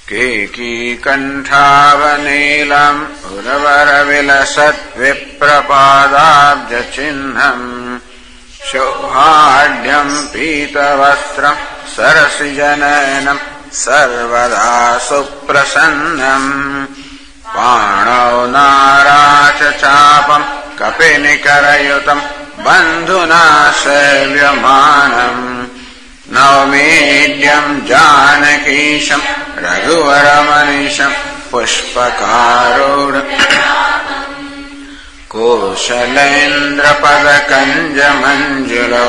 केकीकण्ठावनीलम् उर्वरविलसत् विप्रपादाब्जचिह्नम् शोभाढ्यम् पीतवस्त्रम् सरसिजनयनम् सर्वदा सुप्रसन्नम् पाणौ नाराचचापम् कपिनिकरयुतम् बन्धुना सेव्यमानम् नवमीड्यम् जानकीशम् रघुवरमनीशम् पुष्पकारूढ कोशलेन्द्रपदकञ्जमञ्जुलौ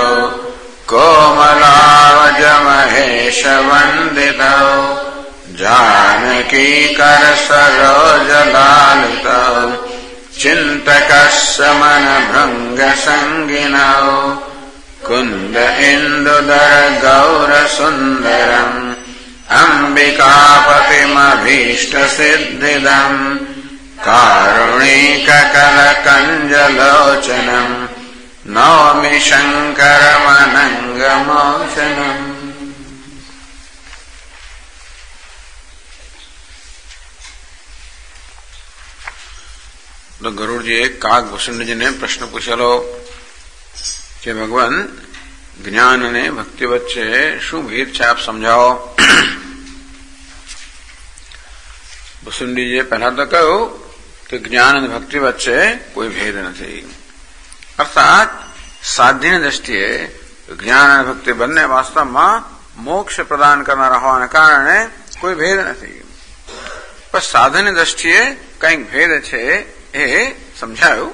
कोमलावजमहेशवन्दितौ जानकीकरसरोजलालितौ चिन्तकस्समनभृङ्गसङ्गिनौ कुन्द इन्दुदर गौरसुन्दरम् अम्बिकापतिमभीष्टसिद्धिदम् कारुणिककलकञ्जलोचनम् नौमि शङ्करमनङ्गमोचनम्। तो गरुड़ जी काकभूषण जी ने प्रश्न पूछेलो કે ભગવાન જ્ઞાન અને ભક્તિ વચ્ચે શું ભેદ છે, આપ સમજાવો. ભૂસુંડીજીએ પહેલા તો કહ્યું કે જ્ઞાન અને ભક્તિ વચ્ચે કોઈ ભેદ નથી, અર્થાત સાધ્યની દ્રષ્ટિએ જ્ઞાન અને ભક્તિ બંને વાસ્તવમાં મોક્ષ પ્રદાન કરનારા હોવાને કારણે કોઈ ભેદ નથી. પણ સાધનની દ્રષ્ટિએ કંઈક ભેદ છે એ સમજાયું.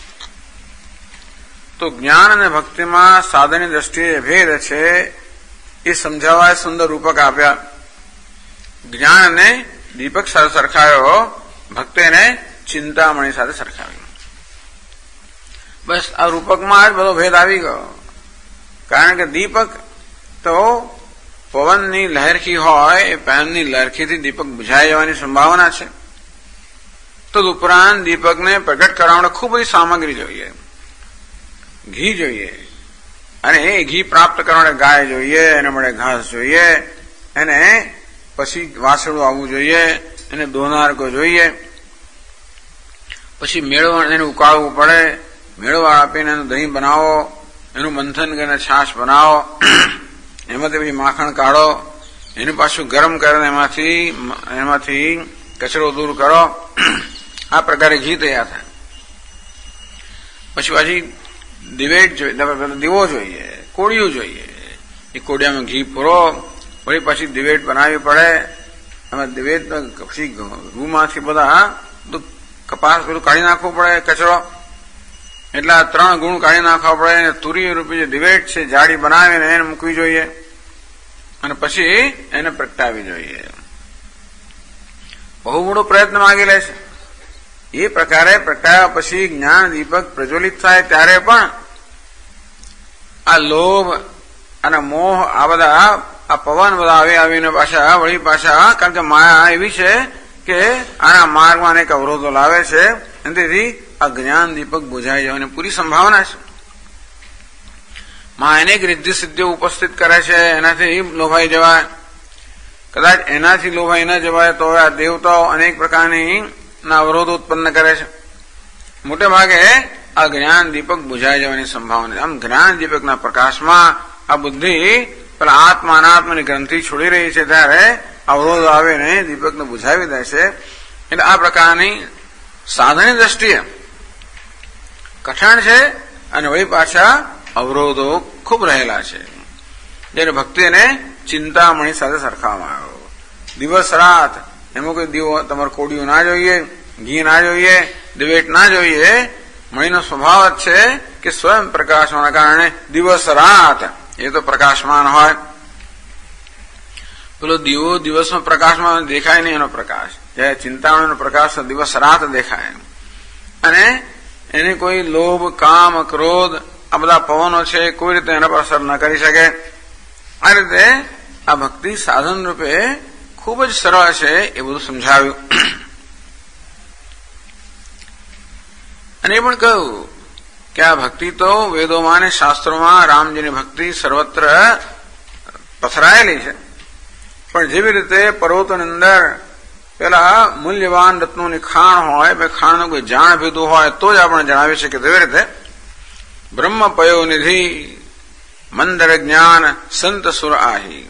તો જ્ઞાન અને ભક્તિમાં સાધનની દ્રષ્ટિએ ભેદ છે એ સમજાવવા સુંદર રૂપક આપ્યા. જ્ઞાનને દીપક સાથે સરખાવ્યો, ભક્તિને ચિંતામણી સાથે સરખાવ્યો. બસ આ રૂપકમાં જ બધો ભેદ આવી ગયો. કારણ કે દીપક તો પવનની લહેરખી હોય, એ પવનની લહેરખીથી દીપક બુઝાઈ જવાની સંભાવના છે. તો ઉપરાંત દીપકને પ્રગટ કરવા માટે ખૂબ બધી સામગ્રી જોઈએ, ઘી જોઈએ, અને એ ઘી પ્રાપ્ત કરવા માટે ગાય જોઈએ, એને મળે ઘાસ જોઈએ, એને પછી વાસળું આવવું જોઈએ, એને દોનારકો જોઈએ, પછી મેળવણ એને ઉકાળવું પડે, મેળવણ આપીને એનું દહીં બનાવો, એનું મંથન કરીને છાશ બનાવો, એમાંથી પછી માખણ કાઢો, એનું પાછું ગરમ કરીને એમાંથી કચરો દૂર કરો. આ પ્રકારે ઘી તૈયાર થાય. પછી પાછી દિવેટ જોઈએ, દીવો જોઈએ, કોડિયું જોઈએ. એ કોડિયામાં ઘી પૂરો, વળી પછી દિવેટ બનાવવી પડે. એમાં દિવેટ પછી ઘઉંમાંથી બધા કપાસ બધું કાઢી નાખવું પડે, કચરો. એટલા 3 ગુણ કાઢી નાખવા પડે. તુરી રૂપી જે દિવેટ છે જાડી બનાવીને એને મૂકવી જોઈએ, અને પછી એને પ્રગટાવી જોઈએ. બહુ મોટો પ્રયત્ન માંગી લે છે. એ પ્રકારે પ્રગટાવ્યા પછી જ્ઞાન દીપક પ્રજ્વલિત થાય ત્યારે પણ આ લોભ અને મોહ આ બધા આ પવન બધા આવીને પાછા વળી પાછા, કારણ કે માયા એવી છે કે આના માર્ગમાં અનેક અવરોધો લાવે છે, અને તેથી આ જ્ઞાન દીપક બુઝાઈ જવાની પૂરી સંભાવના છે. માં અનેક રિદ્ધિ સિદ્ધિઓ ઉપસ્થિત કરે છે, એનાથી લોભાઈ જવાય. કદાચ એનાથી લોભાઈ ન જવાય તો આ દેવતાઓ અનેક પ્રકારની અવરોધ ઉત્પન્ન કરે છે. મોટે ભાગે આ જ્ઞાન દીપક બુઝાઈ જવાની સંભાવના. આમ જ્ઞાન દીપકના પ્રકાશમાં આ બુદ્ધિ પેલા આત્મા અનાત્માની ગ્રંથિ છોડી રહી છે, ત્યારે અવરોધ આવીને દીપકને બુઝાવી દે છે. એટલે આ પ્રકારની સાધનની દ્રષ્ટિએ કઠણ છે, અને વળી પાછા અવરોધો ખૂબ રહેલા છે. જેને ભક્તિને ચિંતામણી સાથે સરખાવવામાં આવ્યો. દિવસ રાત એમાં કોઈ દીવો તમારે કોડિયું ના જોઈએ, ઘી ના જોઈએ, દિવેટ ના જોઈએ. મણીનો સ્વભાવ જ છે કે સ્વયં પ્રકાશ હોવાના કારણે દિવસ રાત એ તો પ્રકાશમાન હોય. પેલો દીવો દિવસમાં પ્રકાશમાં દેખાય નહીં, એનો પ્રકાશ. જ્યારે ચિંતામણીનો પ્રકાશ દિવસ રાત દેખાય. અને એને કોઈ લોભ, કામ, ક્રોધ આ બધા પવનો છે કોઈ રીતે એના પર અસર ન કરી શકે. આ રીતે આ ભક્તિ સાધન રૂપે ખૂબ જ સરળ છે, એ બધું સમજાવ્યું. અને એ પણ કહ્યું કે આ ભક્તિ તો વેદોમાં અને શાસ્ત્રોમાં રામજીની ભક્તિ સર્વત્ર પથરાયેલી છે. પણ જેવી રીતે પર્વતોની અંદર પેલા મૂલ્યવાન રત્નોની ખાણ હોય, ખાણનું કોઈ જાણ ભીધું હોય તો જ આપણે જણાવી શકીએ. તેવી રીતે બ્રહ્મ પયો નિધિ મંદર જ્ઞાન સંત સુર આહી.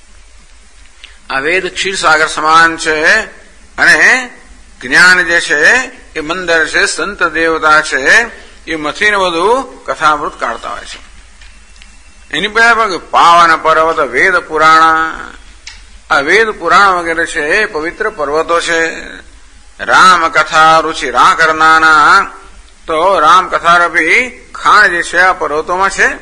આ વેદ ક્ષીરસાગર સમાન છે અને જ્ઞાન જે છે એ મંદર છે, સંત દેવતા છે, એ મથીને બધું કથામૃત કાઢતા હોય છે. એની પહેલા પાવન પર્વત વેદ પુરાણ. આ વેદ પુરાણ વગેરે છે એ પવિત્ર પર્વતો છે. રામ કથા રુચિ રા કરનાના. તો રામ કથા રૂપી ખાણ જે છે આ પર્વતોમાં છે.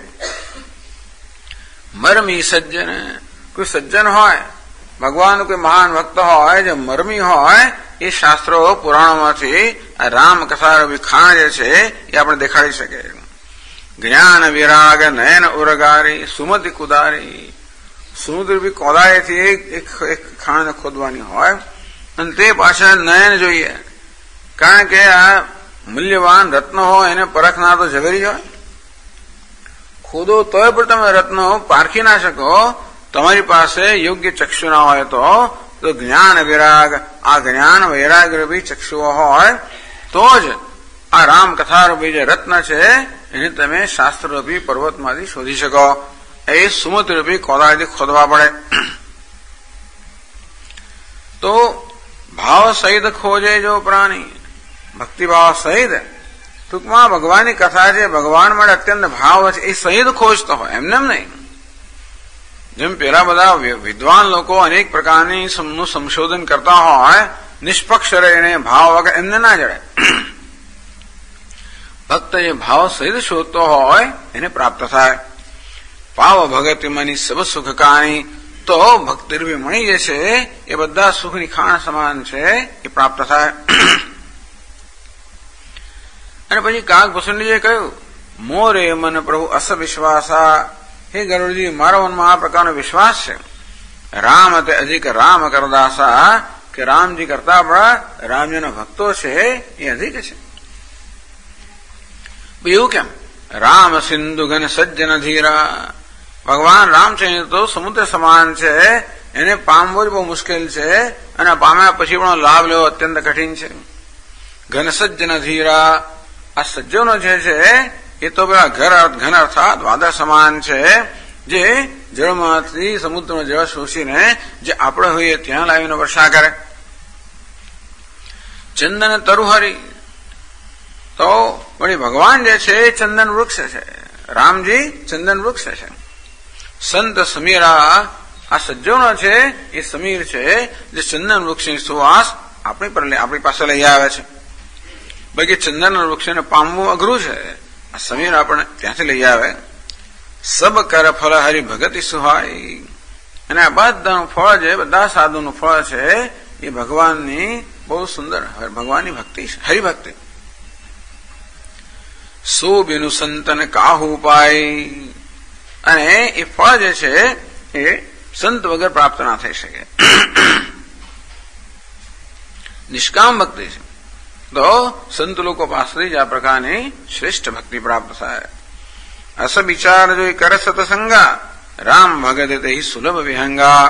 મરમી સજ્જન. કોઈ સજ્જન હોય, ભગવાન કોઈ મહાન ભક્ત હોય, જે મરમી હોય, એ શાસ્ત્રો પુરાણોમાંથી આ રામ કથા રૂપી ખાણ જે છે એ આપણે દેખાડી શકે. જ્ઞાન વિરાગ નયન ઉરગારી સુમતિ કુદારી. સમુદ્ર બી કોદાળીથી એક ખાણને ખોદવાની હોય અને તે પાછળ નયન જોઈએ, કારણ કે આ મૂલ્યવાન રત્ન હોય એને પરખનાર તો ઝવેરી હોય. ખોદો તોય પણ તમે રત્નો પારખી ના શકો. તમારી પાસે યોગ્ય ચક્ષુ ના હોય તો જ્ઞાન વિરાગ, આ જ્ઞાન વૈરાગ રૂપી ચક્ષુઓ હોય તો જ આ રામ કથા રૂપી જે રત્ન છે એને તમે શાસ્ત્ર રૂપી પર્વતમાંથી શોધી શકો. એ સુમતિ રૂપી કોદાળીથી ખોદવા પડે. તો ભાવ સહિત ખોજે જો પ્રાણી. ભક્તિભાવ સહિત, ટૂંકમાં ભગવાનની કથા છે, ભગવાન માટે અત્યંત ભાવ છે, એ સહિત ખોજતો હોય, એમને એમ નહીં. જેમ પેલા બધા વિદ્વાન લોકો અનેક પ્રકારની નું સંશોધન કરતા હોય, નિષ્પક્ષ રહીને ભાવ વગર એમને ના જડે. ભક્ત જે ભાવ સહિત શોધતો હોય એને પ્રાપ્ત થાય. પાવ ભગતિ મની સબ સુખ કાણી. તો ભક્તિ મણી જે છે એ બધા સુખની ખાણ સમાન છે, એ પ્રાપ્ત થાય. અને પછી કાગભૂષણજીએ કહ્યું, મોરે મન પ્રભુ અસ વિશ્વાસા. હે ગરુડજી, મારા મનમાં આ પ્રકારનો વિશ્વાસ છે. રામ તે અધિક રામ કરદાસા, કે રામજી કરતા આપણા રામજીના ભક્તો છે એ અધિક છે. એવું કેમ? રામ સિંધુ ઘન સજ્જન ધીરા. ભગવાન રામચંદ્ર તો સમુદ્ર સમાન છે, એને પામવો જ બહુ મુશ્કેલ છે અને પામ્યા પછી પણ લાભ લેવો અત્યંત કઠિન છે. ઘન સજ્જન ધીરા. આ સજ્જનો જે છે એ તો પેલા ઘન અર્થાત વાદળ સમાન છે, જે જળમાંથી સમુદ્રનો જળ શોષીને જે આપણે હોઈએ ત્યાં લાવીને વર્ષા કરે. ચંદન તરુહરી. તો વળી ભગવાન જે છે એ ચંદન વૃક્ષ છે, રામજી ચંદન વૃક્ષ છે. સંત સમીરા. આ સજ્જનો છે એ સમીર છે, જે ચંદન વૃક્ષની સુવાસ આપણી પાસે લઈ આવે છે. બાકી ચંદન વૃક્ષને પામવું અઘરું છે, આ સમીર આપણે ત્યાંથી લઈ આવે. સબ કર ફળ હરિ ભગતિ સુહાય. અને આ બધાનું ફળ છે, બધા સાધુનું ફળ છે એ ભગવાનની બહુ સુંદર ભગવાનની ભક્તિ છે, હરિભક્તિ. સો બેનું સંતન કાહુ પાય. અને એ ફળ જે છે એ સંત વગર પ્રાપ્ત ના થઈ શકે. નિષ્કામ ભક્તિ છે, તો સંત લોકો પાસેથી જ આ પ્રકારની શ્રેષ્ઠ ભક્તિ પ્રાપ્ત થાય. અસ વિચાર જો કર સતસંગા. રામ ભગત તે સુલભ વિહંગા.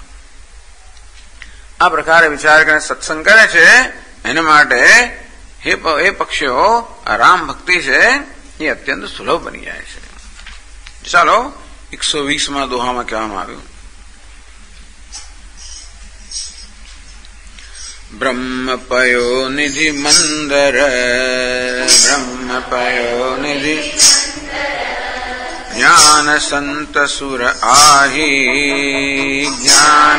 આ પ્રકારે વિચાર કરીને સત્સંગ કરે છે એના માટે એ પક્ષીઓ આ રામ ભક્તિ છે એ અત્યંત સુલભ બની જાય છે. ચાલો 120માં દોહામાં કહેવામાં આવ્યું, બ્રહ્મ પયો નિધિ મંદર. બ્રહ્મ પયો નિધિ જ્ઞાન સંત સુર આહી. જ્ઞાન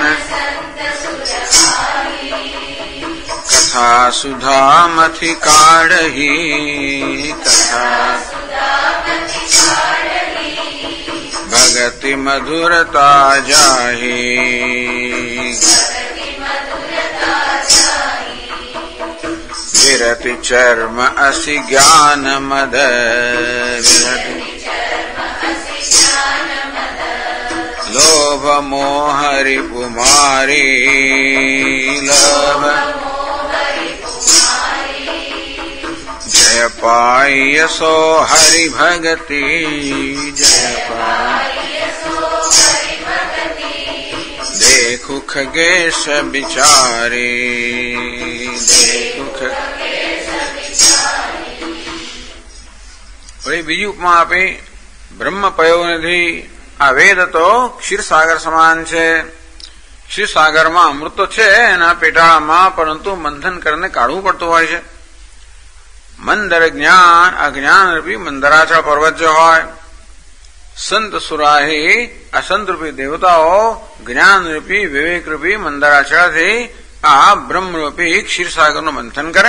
કથા સુધા મથી કાઢહી. કથા ભગતિ મધુરતા જાહી. વિરતિ ચર્મ અસી જ્ઞાન મદ. લોભ મોહ રિપુમારી. લોભ જય પાય સો હરિ ભગતિ. જય પાય देखु खगेश बिचारी वही बीजी उपमा आपी બ્રહ્મ પયો નથી. આ વેદ તો ક્ષીરસાગર સમાન છે. ક્ષીરસાગરમાં અમૃત તો છે એના પેટાળામાં, પરંતુ મંથન કરીને કાઢવું પડતું હોય છે. મંદર જ્ઞાન આ જ્ઞાન રૂપી મંદરાચળ પર્વત જો હોય, સંત સુરાહી આ સંત રૂપી દેવતાઓ જ્ઞાન રૂપી વિવેક રૂપી મંદરાચળથી આ બ્રહ્મરૂપી ક્ષીરસાગરનું મંથન કરે.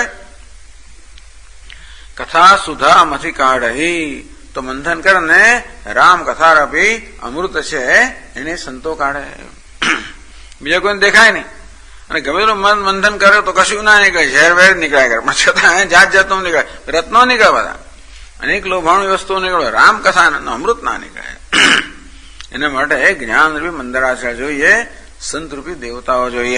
કથા સુધા મથી કાઢી તો મંથન કરીને રામ કથા રૂપી અમૃત છે એને સંતો કાઢે. બીજા કોઈને દેખાય નહીં. અને ગમે તેનું મન મંથન કરે તો કશું ના નીકળે, ઝેર વેર નીકળ્યા કરે, પણ છતાં જાત જાતનું નીકળે, રત્નો નીકળે, બધા અનેક લોભાણી વસ્તુઓ નીકળે, રામ કથા અમૃત ના નીકળે. એના માટે જ્ઞાન રૂપી મંદરાચળ જોઈએ, સંત રૂપી દેવતાઓ જોઈએ.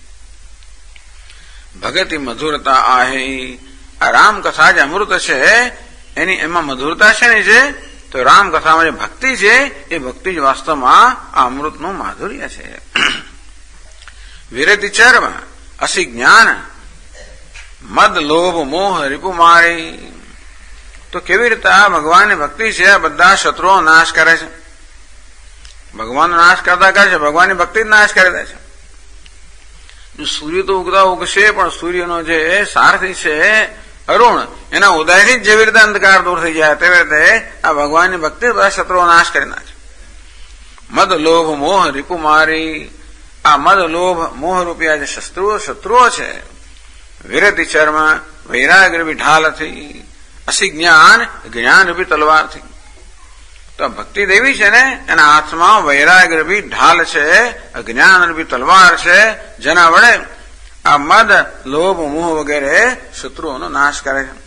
ભગતિ મધુરતા આહી આ રામ કથા જે અમૃત છે એની એમાં મધુરતા છે ને, જે તો રામ કથામાં જે ભક્તિ છે એ ભક્તિ જ વાસ્તવમાં આ અમૃતનું માધુર્ય છે. વિરતિ ચર્મ અસી જ્ઞાન મદ લોભ મોહ રીપુ મારી. તો કેવી રીતે આ ભગવાનની ભક્તિ છે આ બધા શત્રુઓ નાશ કરે છે. ભગવાનનો નાશ કરતા કરે છે, ભગવાનની ભક્તિ જ નાશ કરી દે છે. સૂર્ય તો ઉગતા ઉગશે, પણ સૂર્યનો જે સારથી છે અરુણ, એના ઉદયથી જ જેવી રીતે અંધકાર દૂર થઈ જાય તેવી રીતે આ ભગવાનની ભક્તિ બધા શત્રુઓ નાશ કરી નાખે. મદ લોભ મોહ રીપુ મારી આ મદ લોભ મોહ રૂપિયા જે શત્રુઓ છે. વિરતિ ચર્મ વૈરાગ્ય રૂપી ઢાલથી, અસી જ્ઞાન જ્ઞાન રૂપી તલવારથી. તો ભક્તિ દેવી છે ને એના હાથમાં વૈરાગ્ય રૂપી ઢાલ છે, જ્ઞાન રૂપી તલવાર છે, જેના વડે આ મદ લોભ મોહ વગેરે શત્રુઓનો નાશ કરે છે.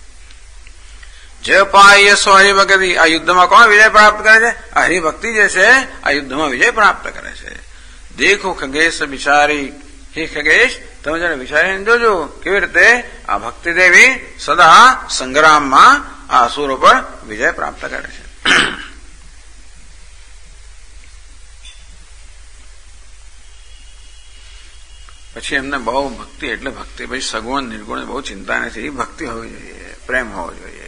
જે પાય સ્વહી વગેરે આ યુદ્ધમાં કોણ વિજય પ્રાપ્ત કરે છે? આ હરિભક્તિ જે છે આ યુદ્ધમાં વિજય પ્રાપ્ત કરે છે. દેખો ખગેશ બિચારી, હે ખગેશ તમે જરા વિચારીને જોજો કેવી રીતે આ ભક્તિ દેવી સદા સંગ્રામમાં આ અસુરો પર વિજય પ્રાપ્ત કરે છે. પછી એમને બહુ ભક્તિ એટલે ભક્તિ, પછી સગુણ નિર્ગુણ બહુ ચિંતા નથી, ભક્તિ હોવી જોઈએ, પ્રેમ હોવો જોઈએ.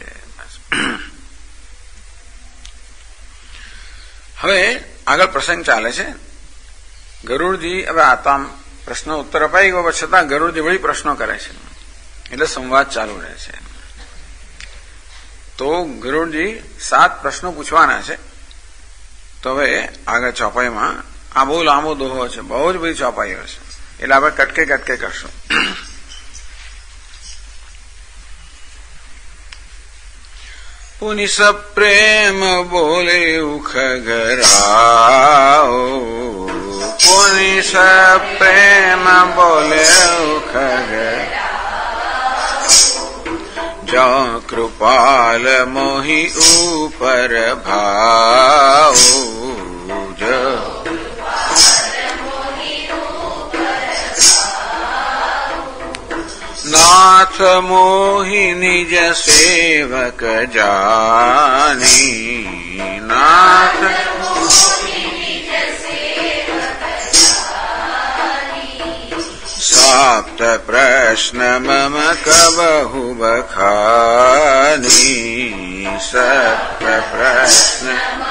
હવે આગળ પ્રસંગ ચાલે છે. ગરુડજી હવે આતામ પ્રશ્ન ઉત્તર અપાઈ ગયો, છતાં ગરુડજી વળી પ્રશ્નો કરે છે, એટલે સંવાદ ચાલુ રહે છે. તો ગરુડજી 7 પ્રશ્નો પૂછવાના છે. તો હવે આગળ ચોપાઈમાં આ બહુ લાંબો દોહો છે, બહુ જ બધી ચોપાઈઓ છે, એટલે આપણે કટકે કરશું. પુનિસ પ્રેમ બોલે ઉખગરાઓ, પુનિસ પ્રેમ બોલે ઉખગરાઓ, જો કૃપાલ મોહી ઉપર ભાઓ, જો નાથ મોહી નિજ સેવક જાની, નાથ સાપ્ત પ્રશ્ન મમ કબહુ બખાની, સપ્ત પ્રશ્ન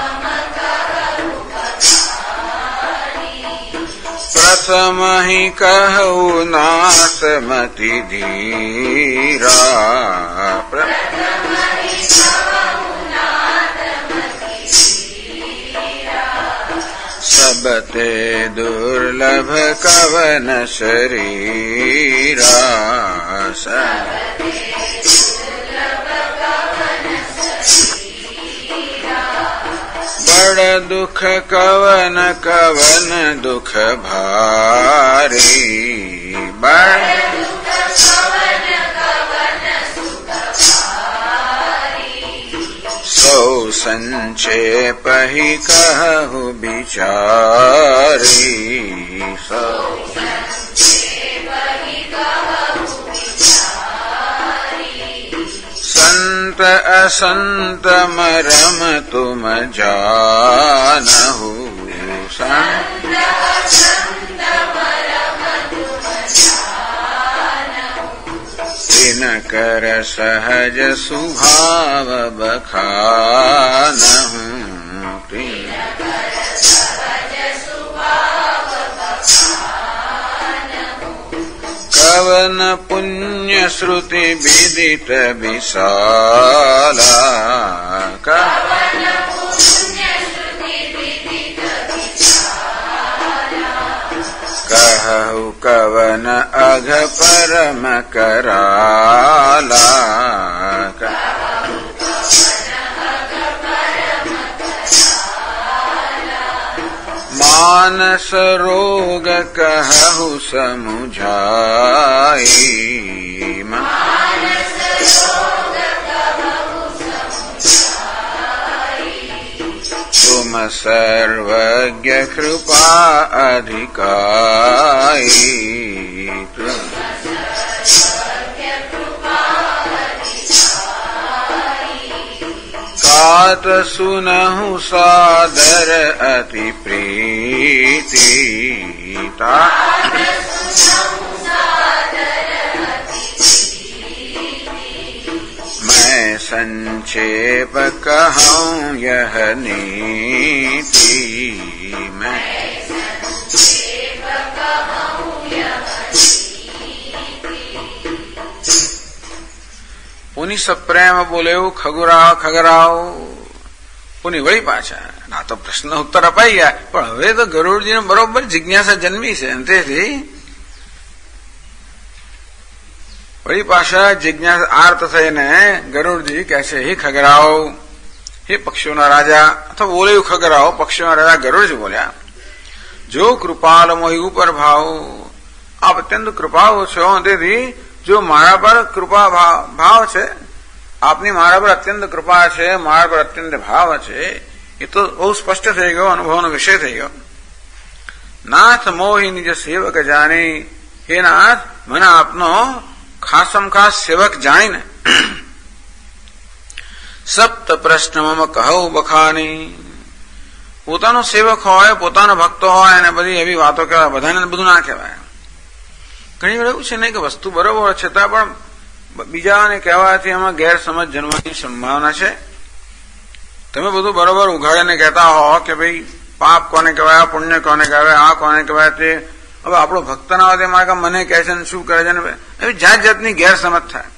પ્રથમ હિ કહું નાથ મતિ ધીરા, સબતે દુર્લભ કવન શરીરા, બડ દુઃખ કવન કવન દુઃખ ભારી, સૌ સંચેપ હિ કહું બિચારી, સંત અસંત મરમ તુમ જાનહુ, સંત દિનકર સહજ સુભાવ બખાનહું કવન પુણ્ય શ્રુતિ વિદિત વિશાલા કહુ કવન અઘ પરમ કરાલા માનસ રોગ કહુ સમુઝાઈ તુમ સર્વજ્ઞ કૃપા અધિકારી કાત સુનહુ સાદર અતિ પ્રીતિ मैं संक्षेप कहूँ यह नीति मैं પુની સપ્રેમ બોલે ખગુરાવ ખગરાવ પુની વળી પાછા આ તો પ્રશ્ન ઉત્તર અપાઈ ગયા પણ હવે તો ગરુડજીને બરોબર જિજ્ઞાસા જન્મી છે તેથી વળી પાછા જિજ્ઞાસા આર્ત થઈને ગરુડજી કહે છે હે ખગરાવ હે પક્ષીઓના રાજા અથવા બોલે ખગરાવ પક્ષીઓના રાજા ગરુડજી બોલ્યા જો કૃપાલ મોહી ઉપર ભાવ આપ અત્યંત કૃપાળુ છો તેથી જો મારા પર કૃપા ભાવ છે આપની મારા પર અત્યંત કૃપા છે મારા પર અત્યંત ભાવ છે એ તો બહુ સ્પષ્ટ થઈ ગયો અનુભવનો વિષય થઈ ગયો નાથ મોહી નિજ સેવક જાણી હે નાથ મને આપનો ખાસમ ખાસ સેવક જાણીને સપ્ત પ્રશ્ન મમ કહું બખાની પોતાનો સેવક હોય પોતાનો ભક્ત હોય અને બધી એવી વાતો કહેવાય બધાને બધું ના કહેવાય ઘણી વાર એવું છે ને કે વસ્તુ બરોબર છતાં પણ બીજાને કહેવાથી એમાં ગેરસમજ જન્મવાની સંભાવના છે તમે બધું બરોબર ઉઘાડીને કહેતા હો કે ભાઈ પાપ કોને કહેવાય પુણ્ય કોને કહેવાય આ કોને કહેવાય તે હવે આપણો ભક્ત ના હોય તે મારે મને કહે છે ને શું કરે છે ને એવી જાત જાતની ગેરસમજ થાય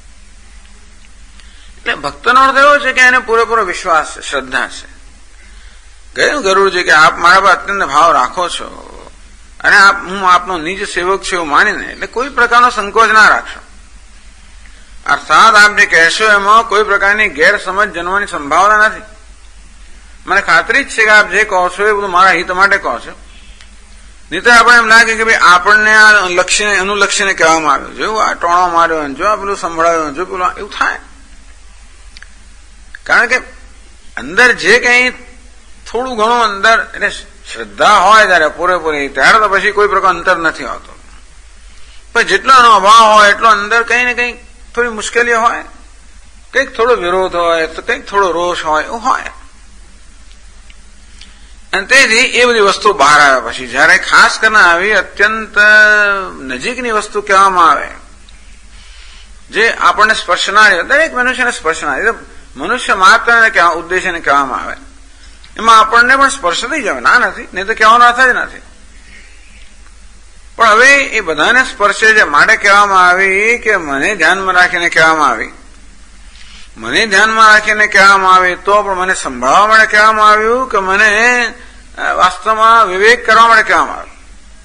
એટલે ભક્તનો અર્થ એવો છે કે એને પૂરેપૂરો વિશ્વાસ છે શ્રદ્ધા છે કહ્યું ગરુડજી કે આપ મારા પર અત્યંત ભાવ રાખો છો અને હું આપનો નિજ સેવક છે એવું માનીને એટલે કોઈ પ્રકારનો સંકોચ ના રાખશો અર્થાત આપ જે કહેશો એમાં કોઈ પ્રકારની ગેરસમજ જન્મવાની સંભાવના નથી મને ખાતરી જ છે કે આપ જે કહો છો એ બધું મારા હિત માટે કહો છો નહીં તો આપણે એમ લાગે કે ભાઈ આપણને આ લક્ષ્યને અનુલક્ષીને કહેવામાં આવ્યું જો આ ટોણો માર્યો જો આ પેલું સંભળાયું જો પેલું એવું થાય કારણ કે અંદર જે કંઈ થોડું ઘણું અંદર એટલે શ્રદ્ધા હોય ત્યારે પૂરેપૂરી ત્યારે તો પછી કોઈ પ્રકાર અંતર નથી આવતો પણ જેટલો એનો અભાવ હોય એટલો અંદર કંઈ ને કંઈક થોડી મુશ્કેલીઓ હોય કંઈક થોડો વિરોધ હોય તો કંઈક થોડો રોષ હોય એવું હોય અને તેથી એ બધી વસ્તુ બહાર આવે પછી જયારે ખાસ કરીને આવી અત્યંત નજીકની વસ્તુ કહેવામાં આવે જે આપણને સ્પર્શનારી દરેક મનુષ્યને સ્પર્શનારી મનુષ્ય માત્રને ઉદ્દેશ્યને કહેવામાં આવે એમાં આપણને પણ સ્પર્શ થઈ જાય ના નથી નહીં તો કહેવાનો અર્થ જ નથી પણ હવે એ બધાને સ્પર્શે છે માટે કહેવામાં આવી કે મને ધ્યાનમાં રાખીને કહેવામાં આવી મને ધ્યાનમાં રાખીને કહેવામાં આવી તો પણ મને સંભાળવા માટે કહેવામાં આવ્યું કે મને વાસ્તવમાં વિવેક કરવા માટે કહેવામાં આવ્યું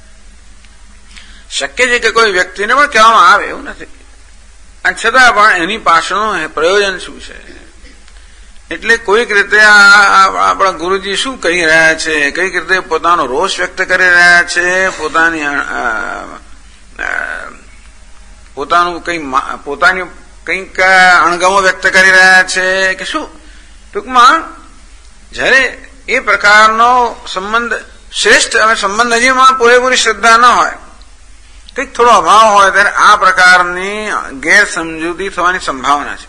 શક્ય છે કે કોઈ વ્યક્તિને પણ કહેવામાં આવે એવું નથી અને છતાં પણ એની પાછળનું પ્રયોજન શું છે એટલે કોઈક રીતે આપણા ગુરુજી શું કહી રહ્યા છે કઈક રીતે પોતાનો રોષ વ્યક્ત કરી રહ્યા છે પોતાની કંઈક અણગમો વ્યક્ત કરી રહ્યા છે કે શું ટૂંકમાં જયારે એ પ્રકારનો સંબંધ શ્રેષ્ઠ અને સંબંધ હજીમાં પૂરેપૂરી શ્રદ્ધા ન હોય કંઈક થોડો અભાવ હોય ત્યારે આ પ્રકારની ગેરસમજૂતી થવાની સંભાવના છે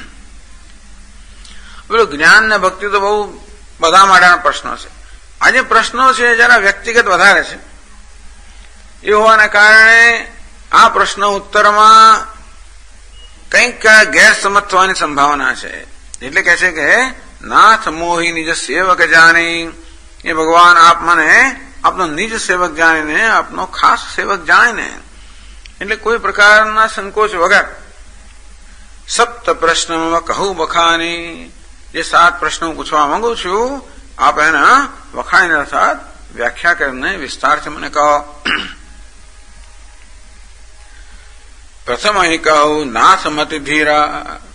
પેલું જ્ઞાન ને ભક્તિ તો બહુ બધા માટેના પ્રશ્નો છે આજે પ્રશ્નો છે જરા વ્યક્તિગત વધારે છે એ હોવાના કારણે આ પ્રશ્ન ઉત્તરમાં કંઈક ગેરસમજ થવાની સંભાવના છે. એટલે કહે છે કે નાથ મોહી નિજ સેવક જાણી, એ ભગવાન આપ મને આપનો નિજ સેવક જાણીને, આપનો ખાસ સેવક જાણીને, એટલે કોઈ પ્રકારના સંકોચ વગર સપ્ત પ્રશ્ન કહું બખાની, જે 7 પ્રશ્નો પૂછવા માંગુ છું, આપ એના વખાણીને અર્થાત વ્યાખ્યા કરીને વિસ્તારથી મને કહો. પ્રથમ અહીં કહું નાથ મતિ ધીરા,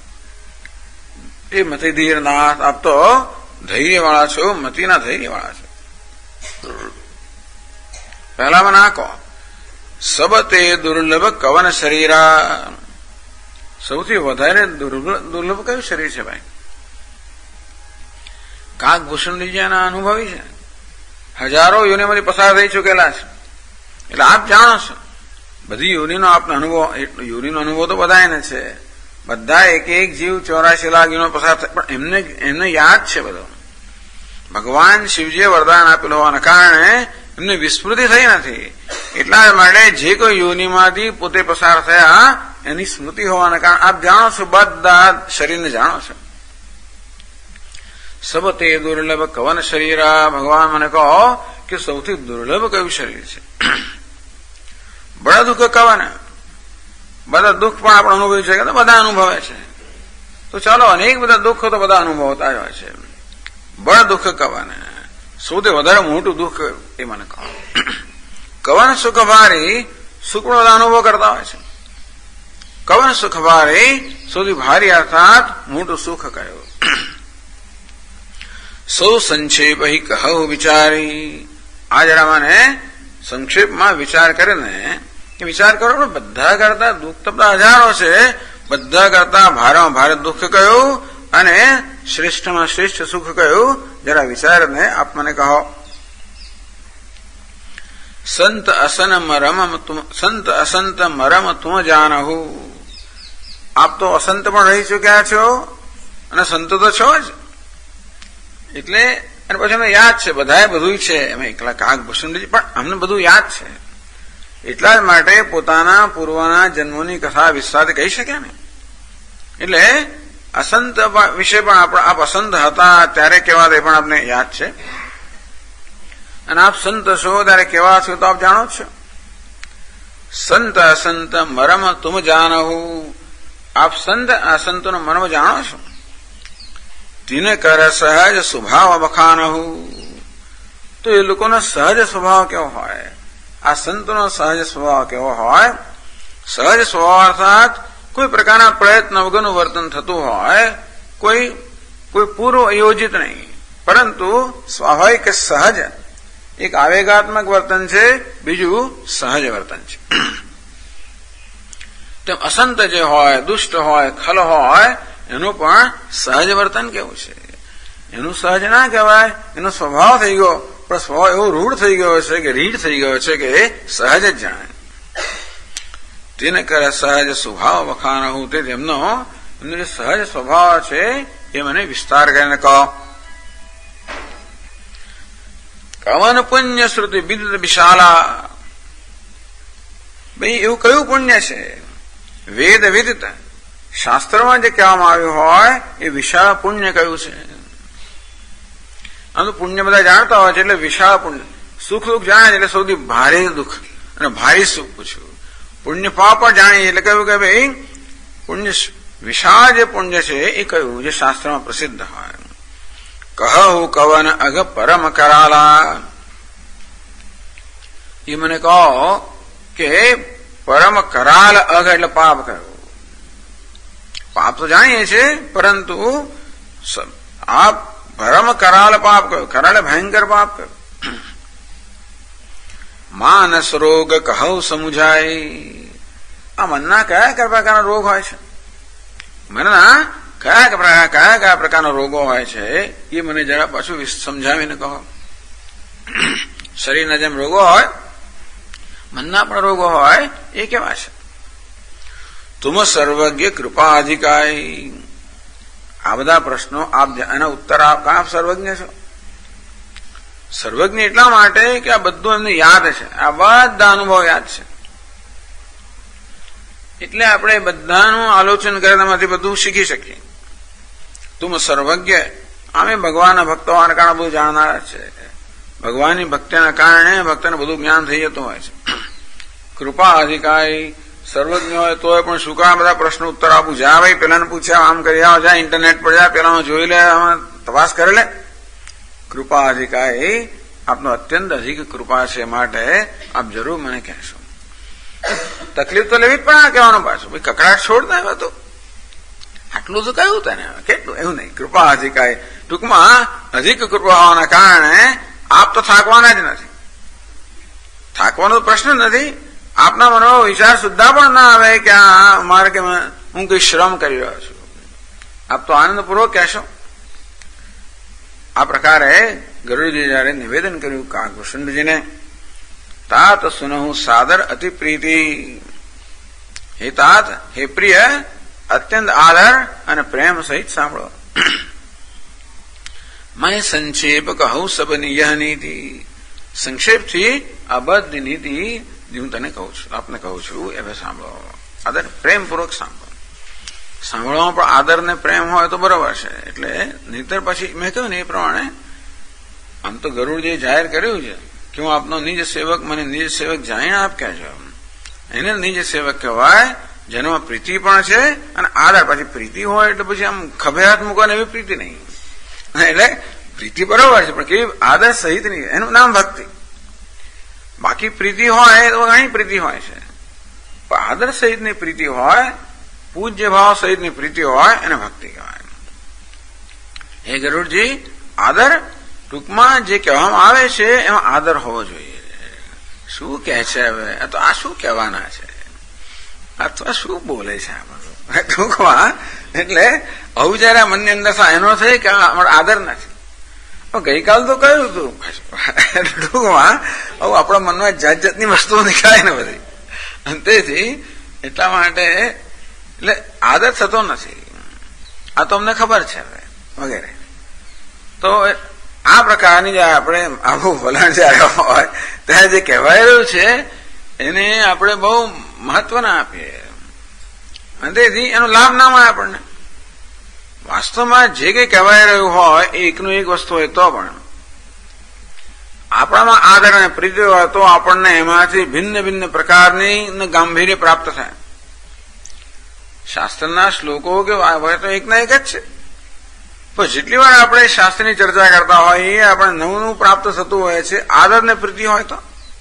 એ મતિ ધીર નાથ, આપ તો ધૈર્ય વાળા છો, મતિના ધૈર્ય વાળા છો. પહેલામાં ના કહો સબતે દુર્લભ કવન શરીરા, સૌથી વધારે દુર્લભ કયું શરીર છે ભાઈ? કાગભૂષણજીના અનુભવી છે, હજારો યોનિમાંથી પસાર થઈ ચૂકેલા છે, એટલે આપ જાણો છો બધી યોનિનો આપનો અનુભવ. યોનિનો અનુભવ તો બધાને છે, બધા એક જીવ 84 લાખ યોનિનો પસાર થાય, પણ એમને યાદ છે બધો. ભગવાન શિવજીએ વરદાન આપેલું હોવાના કારણે એમને વિસ્મૃતિ થઈ નથી. એટલા માટે જે કોઈ યોનિમાંથી પોતે પસાર થયા એની સ્મૃતિ હોવાના કારણે આપ જાણો છો, બધા શરીરને જાણો છો. સબતે દુર્લભ કવન શરીરા, ભગવાન મને કહો કે સૌથી દુર્લભ કયું શરીર છે? બડા દુઃખ કવન, બધા દુઃખ પણ આપણે અનુભવી છે કે બધા અનુભવે છે, તો ચાલો અનેક બધા દુઃખો તો બધા અનુભવતા હોય છે. બળ દુઃખ કવન, સૌથી વધારે મોટું દુઃખ એ મને કહો. કવન સુખ ભારી, સુખ નો બધા અનુભવ કરતા હોય છે. કવન સુખ ભારી, સૌથી ભારી અર્થાત મોટું સુખ કયું? સૌ સંક્ષેપ કહું વિચારી, આ જરા મને સંક્ષેપમાં વિચાર કરીને, વિચાર કરો બધા કરતા દુઃખ તો બધા હજારો છે, બધા કરતા ભારેમાં ભારે દુઃખ કયું અને શ્રેષ્ઠમાં શ્રેષ્ઠ સુખ કયું? જરા વિચારને આપ મને કહો. સંત અસંત મરમ તું જાનહુ, આપ તો અસંત પણ રહી ચુક્યા છો અને સંત તો છો જ. એટલે અને પછી અમને યાદ છે, બધાએ બધું છે, અમે એકલા કાગભૂષણજી પણ અમને બધું યાદ છે. એટલા જ માટે પોતાના પૂર્વના જન્મોની કથા વિસ્તારથી કહી શક્યા ને. એટલે અસંત વિશે પણ આપ અસંત હતા ત્યારે કેવા તે પણ આપને યાદ છે, અને આપ સંત છો ત્યારે કેવા છો તો આપ જાણો છો. સંત અસંત મરમ તુમ જાનહુ, આપ સંત અસંતનો મર્મ જાણો છો. તિને કર સહજ સ્વભાવ બખાનહુ, તો એ લોકોનો સહજ સ્વભાવ કેવો હોય? આ સંતનો સહજ સ્વભાવ કેવો હોય? સહજ સ્વભાવ અર્થાત કોઈ પ્રકારના પ્રયત્ન વગરનું વર્તન થતું હોય, કોઈ પૂર્વ આયોજિત નહીં, પરંતુ સ્વાભાવિક સહજ. એક આવેગાત્મક વર્તન છે, બીજું સહજ વર્તન છે. તેમ અસંત જે હોય, દુષ્ટ હોય, ખલ હોય, એનું પણ સહજ વર્તન કેવું છે? એનું સહજ ના કહેવાય, એનો સ્વભાવ થઈ ગયો, પણ સ્વભાવ એવો રૂઢ થઈ ગયો છે કે રીઢ થઈ ગયો છે કે સહજ જ જાણે. તેને કરે સહજ સ્વભાવ વખાનહુ, તે એમનો જે સહજ સ્વભાવ છે એ મને વિસ્તાર કરીને કહો. કવન પુણ્ય શ્રુતિ વિદિત વિશાલા, ભાઈ એવું કયું પુણ્ય છે? વેદ વિદિત, શાસ્ત્રમાં જે કહેવામાં આવ્યું હોય એ વિશાળ પુણ્ય કયું છે? આમ તો પુણ્ય બધા જાણતા હોય છે, એટલે વિશાળ પુણ્ય. સુખ દુઃખ જાણે એટલે સૌથી ભારે દુઃખ અને ભારે સુખ પૂછ્યું. પુણ્ય પાપ પણ જાણીએ એટલે કહ્યું કે ભાઈ પુણ્ય વિશાળ જે પુણ્ય છે એ કયું જે શાસ્ત્રમાં પ્રસિદ્ધ હોય. કહું કવન અગ પરમ કરાલા, એ મને કહો કે પરમ કરાલ અગ એટલે પાપ કયું? પાપ તો જાણીએ છીએ, પરંતુ આ પરમ કરાલ પાપ કયું? કરાલ ભયંકર પાપ કયું? માનસ રોગ કહું સમુજાય, આ મનના કયા કયા પ્રકારના રોગ હોય છે? મનના કયા પ્રકારના રોગો હોય છે એ મને જરા પાછું સમજાવીને કહો. શરીરના જેમ રોગો હોય, મનના પણ રોગો હોય, એ કેવા છે? તુમ સર્વજ્ઞ કૃપા અધિકારી, આ બધા પ્રશ્નો આપ એના ઉત્તર આપ સર્વજ્ઞ છો. સર્વજ્ઞ એટલા માટે કે આ બધું એમને યાદ છે, આ બધા અનુભવ યાદ છે. એટલે આપણે બધાનું આલોચન કરવામાંથી બધું શીખી શકીએ. તુમ સર્વજ્ઞ, અમે ભગવાનના ભક્તો હોવાના કારણે બધું જાણનારા છે. ભગવાનની ભક્તિના કારણે ભક્તને બધું જ્ઞાન થઈ જતું હોય છે. કૃપા અધિકારી સર્વજ્ઞ હોય તોય પણ શું કામ બધા પ્રશ્નો ઉત્તર આપું? જા ભાઈ, પેલાને પૂછ્યા, આમ કરી આવો, જા ઇન્ટરનેટ પર જા, પેલાનો જોઈ લે, તપાસ કરી લે. કૃપા અધિકારી આપનો અત્યંત અધિક કૃપા છે, માટે આપ જરૂર મને કહેશો. તકલીફ તો લેવી જ પણ કહેવાનું પાછું, ભાઈ કકડાટ છોડ દે. તો આટલું તો કહ્યું તને, કેટલું એવું નહીં. કૃપા અધિકારી ટૂંકમાં અધિક કૃપા હોવાના કારણે આપ તો થાકવાના જ નથી. થાકવાનો પ્રશ્ન નથી. આપના મનમાં વિચાર સુદ્ધા પણ ના આવે કે આ મારે કે હું કઈ શ્રમ કરી રહ્યો છું. આપ તો આનંદપૂર્વક કહેશો. આ પ્રકારે ગરુડજી જયારે નિવેદન કર્યું કાકભૂષણજીને, તાત સુનહુ સાદર અતિ પ્રીતિ. હે તાત, હે પ્રિય, અત્યંત આદર અને પ્રેમ સહિત સાંભળો. મેં સંક્ષેપ કહું સબની યહ નીતિ. સંક્ષેપથી આ બધી નીતિ હું તને કહું છું, આપને કહું છું, હવે સાંભળો. આદર પ્રેમપૂર્વક સાંભળો. સાંભળવામાં પણ આદર ને પ્રેમ હોય તો બરોબર છે. એટલે નહીતર પછી મેં કહ્યું ને એ પ્રમાણે આમ તો ગરુડજીએ જાહેર કર્યું છે કે હું આપનો નિજ સેવક, મને નિજ સેવક જાણીને આપ કહેજો. એને નિજ સેવક કહેવાય જેનામાં પ્રીતિ પણ છે અને આદર. પછી પ્રીતિ હોય એટલે પછી આમ ખભે હાથ મૂકવાની એવી પ્રીતિ નહીં. એટલે પ્રીતિ બરોબર છે પણ કેવી આદર સહિત નહીં, એનું નામ ભક્તિ. બાકી પ્રીતિ હોય તો ઘણી પ્રીતિ હોય છે, પણ આદર સહિતની પ્રીતિ હોય, પૂજ્ય ભાવ સહિતની પ્રીતિ હોય એને ભક્તિ કહેવાય. હે ગરુડજી, આદર ટૂંકમાં જે કહેવામાં આવે છે એમાં આદર હોવો જોઈએ. શું કહે છે હવે? તો આ શું કહેવાના છે અથવા શું બોલે છે આ બધું ટૂંકમાં? એટલે આવું જયારે મનની અંદર એનો થાય કે અમારો આદર નથી. ગઈકાલ તો કહ્યું હતું ટૂંકમાં આવું આપણા મનમાં જાત જાતની વસ્તુઓ નીકળાય ને બધી. તેથી એટલા માટે એટલે આદર થતો નથી. આ તો અમને ખબર છે હવે વગેરે. તો આ પ્રકારની જે આપણે આવું વલણ જયારે હોય ત્યારે જે કહેવાય રહ્યું છે એને આપણે બહુ મહત્વ ના આપીએ અને તેથી એનો લાભ ના મળે આપણને. વાસ્તવમાં જે કંઈ કહેવાય રહ્યું હોય એ એકનું એક વસ્તુ હોય તો પણ આપણામાં આદર અને પ્રીતિ હોય તો આપણને એમાંથી ભિન્ન ભિન્ન પ્રકારની ગાંભીર્ય પ્રાપ્ત થાય. શાસ્ત્રના શ્લોકો કે હોય તો એકના એક જ છે, પણ જેટલી વાર આપણે શાસ્ત્રની ચર્ચા કરતા હોય એ આપણે નવું નવું પ્રાપ્ત થતું હોય છે. આદર ને પ્રીતિ હોય તો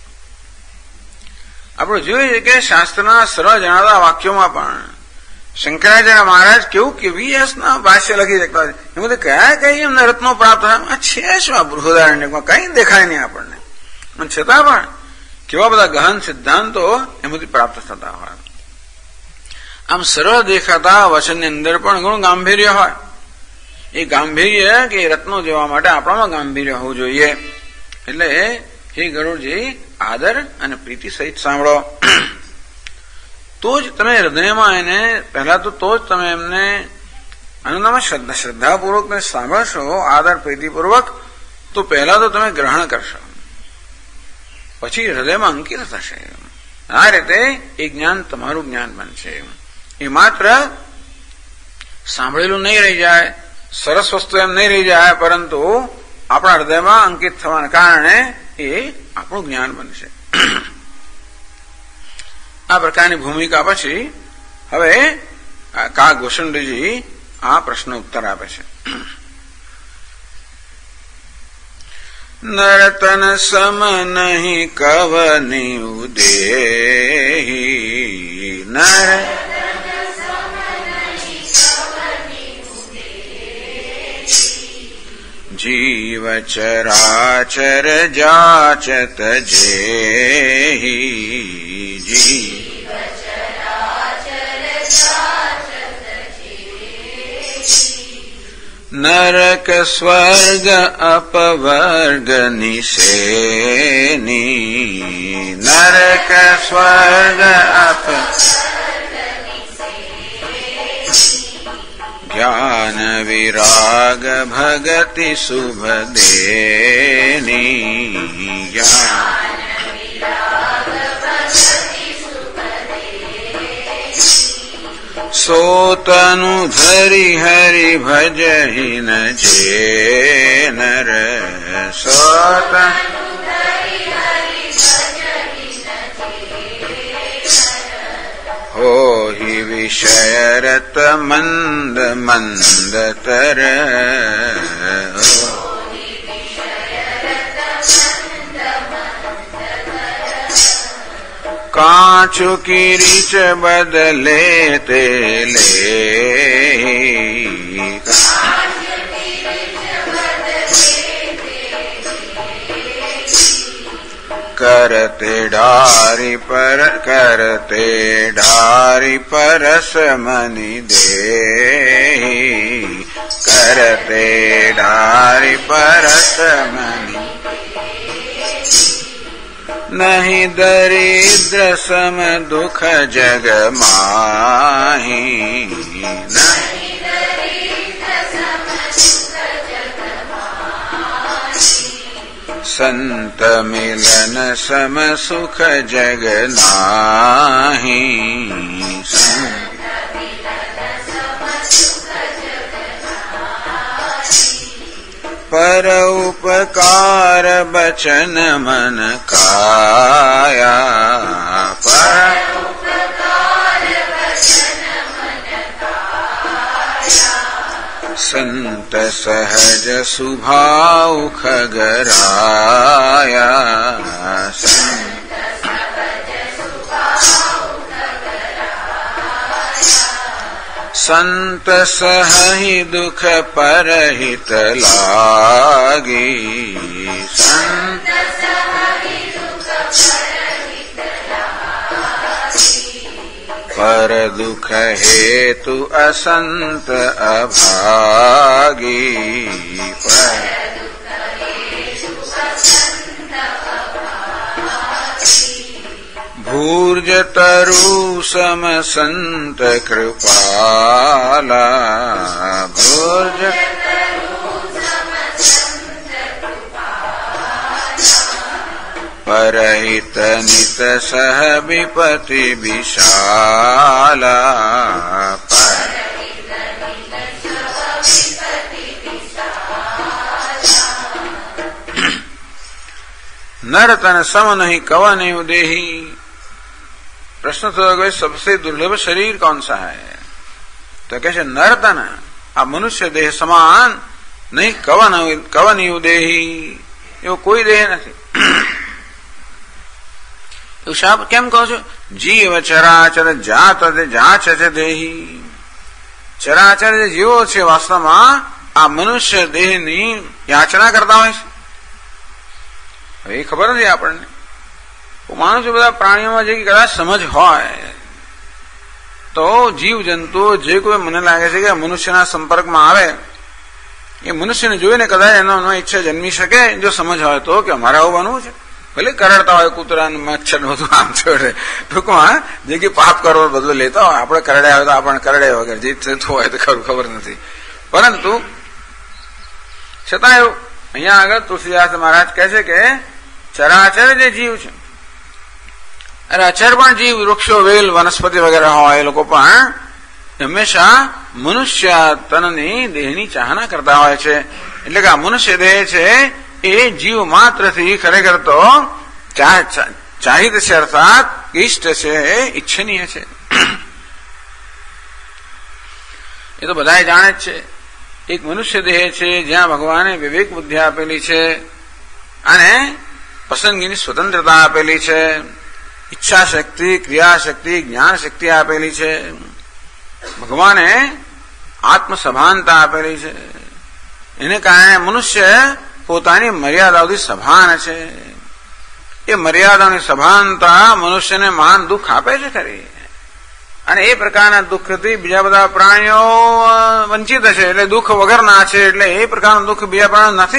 આપણે જોઈએ કે શાસ્ત્રના સરળ જણાતા વાક્યોમાં પણ શંકરાચાર્ય મહારાજ કેવું કે 20 ભાષ્ય લખી શકતા હોય. એમાં કયા કઈ એમને રત્નો પ્રાપ્ત થાય છે શું? આ બૃહદારણ્યકમાં કઈ દેખાય નહીં આપણને, અને છતાં પણ કેવા બધા ગહન સિદ્ધાંતો એમાંથી પ્રાપ્ત થતા હોય. આમ સરળ દેખાતા વચનની અંદર પણ ઘણું ગાંભીર્ય હોય. એ ગાંભીર્ય કે રત્નો જોવા માટે આપણામાં ગાંભીર્ય હોવું જોઈએ. એટલે હે ગરુડજી, આદર અને પ્રીતિ સહિત સાંભળો. તો જ તમે હૃદયમાં એને પહેલા તો જ તમે એમને આનંદમાં શ્રદ્ધાપૂર્વક સાંભળશો, આદર પ્રીતિપૂર્વક, તો પહેલા તો તમે ગ્રહણ કરશો, પછી હૃદયમાં અંકિત થશે. આ રીતે એ જ્ઞાન તમારું જ્ઞાન બનશે. એ માત્ર સાંભળેલું નહીં રહી જાય, સરસ વસ્તુ એમ નહીં રહી જાય, પરંતુ આપણા હૃદયમાં અંકિત થવાના કારણે એ આપણું જ્ઞાન બનશે. આ પ્રકારની ભૂમિકા પછી હવે કાકભૂષણજી આ પ્રશ્ન ઉત્તર આપે છે. નરતન સમ નહીં કવની ઉદેહી. નર જીવ ચરાચર જાચત જેહી. જીવ નરક સ્વર્ગ અપવર્ગ નિશેની. નરક સ્વર્ગ જ્ઞાન વિરાગ ભગતિ શુભ દેની. સોતનું ધરી હરિ ભજહિ ન જે નર સોત હોહિ વિષયરત મંદ મંદ તર કાચુ કિરીચ બદલે તે લે કરતે ડારી પરસ મની દે કરતે ડારી પરસ મની नहीं दरिद्र सम दुख जग माही संत मिलन सम सुख जग नाही पर उपकार बचन मन काया पर संत सहज सुभाव खगराया संत सहहि दुख परहित लागी संत पर दुख हेतु असंत अभागी भूर्ज तरु सम संत कृपाला भूर्ज परहित नित सह विपति विशाला नर तन सम नहीं कव नहीं देही। प्रश्न तो गए सबसे दुर्लभ शरीर कौन सा है? तो कैसे नर तन आप मनुष्य देह समान नहीं कव नहीं देही एवं कोई देह नहीं। શાપ કેમ કહો છો? જીવ ચરાચર જાત જાચ દેહી ચરાચર જે જીવો છે વાસ્તવમાં આ મનુષ્ય દેહની યાચના કરતા હોય છે। હવે એ ખબર નથી આપણને। હું માનું છું બધા પ્રાણીઓમાં જે કદાચ સમજ હોય તો જીવ જંતુ જે કોઈ મને લાગે છે કે મનુષ્યના સંપર્કમાં આવે એ મનુષ્યને જોઈને કદાચ એનો ઈચ્છા જન્મી શકે જો સમજ હોય તો કે અમારે આવું બનવું છે। ભલે કરડતા હોય કૂતરા મચ્છર બધું આમ છોડે ટૂંકમાં જે કે પાપ કરવો બદલો લેતા હોય આપણે કરડ્યા હોય તો આપણને કરડ્યા વગર જે થતું હોય તો ખબર નથી। પરંતુ છતાં એવું અહીંયા આગળ તુલસીદાસ મહારાજ કહે છે કે ચરાચર જે જીવ છે અરે અચર પણ જીવ વૃક્ષો વેલ વનસ્પતિ વગેરે હોય એ લોકો પણ હંમેશા મનુષ્ય તનની દેહની ચાહના કરતા હોય છે। એટલે કે આ મનુષ્ય દેહ છે એ જીવ માત્ર થી ખરેખર તો ચાહિત છે અર્થાત ઇષ્ટ છે ઈચ્છનીય છે। એ તો બધા જાણે જ છે। એક મનુષ્ય દેહ છે જ્યાં ભગવાને વિવેક બુદ્ધિ આપેલી છે અને પસંદગીની સ્વતંત્રતા આપેલી છે, ઈચ્છા શક્તિ, ક્રિયા શક્તિ, જ્ઞાન શક્તિ આપેલી છે, ભગવાને આત્મસભાનતા આપેલી છે। એને કારણે મનુષ્ય પોતાની મર્યાદાઓથી સભાન છે। એ મર્યાદાની સભાનતા મનુષ્યને મહાન દુઃખ આપે છે ખરી અને એ પ્રકારના દુઃખથી બીજા બધા પ્રાણીઓ વંચિત છે એટલે દુઃખ વગરના છે એટલે એ પ્રકારનું દુઃખ બીજા પ્રાણીઓ નથી।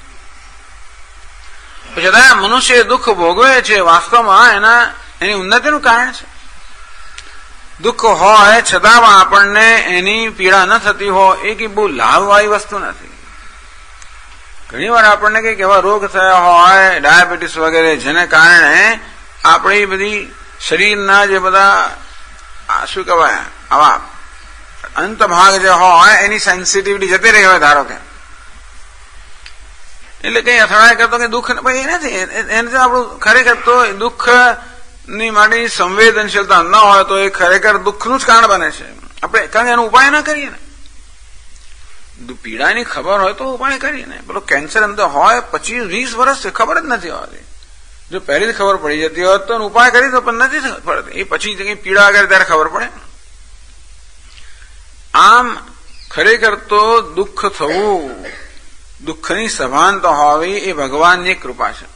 છતાં મનુષ્ય દુઃખ ભોગવે છે વાસ્તવમાં એની ઉન્નતિનું કારણ છે। દુઃખ હોય છતાં આપણને એની પીડા ન થતી હોય એ કે બહુ લાભવાળી વસ્તુ નથી। ઘણી વાર આપણને કઈક એવા રોગ થયા હોય ડાયાબિટીસ વગેરે જેને કારણે આપણી બધી શરીરના જે બધા શું કહેવાય આવા અંત ભાગ જે હોય એની સેન્સિટિવિટી જતી રહી હોય ધારો કે, એટલે કઈ અથડાય કરતો કે દુઃખ એ નથી, એનાથી આપણું ખરેખર તો દુઃખ ની માટેની સંવેદનશીલતા ન હોય તો એ ખરેખર દુઃખનું જ કારણ બને છે. આપણે કારણ કે એનો ઉપાય ના કરીએ ને, પીડાની ખબર હોય તો ઉપાય કરીએ ને. પેલો કેન્સર અંદર હોય 25-20 વર્ષ ખબર જ નથી હોતી. જો પહેલી ખબર પડી જતી હોત તો ઉપાય કરી તો પણ નથી પડતી, એ પછી પીડા કરે ત્યારે ખબર પડે. આમ ખરેખર તો દુઃખ થવું, દુઃખની સભાનતા હોવી એ ભગવાનની કૃપા છે.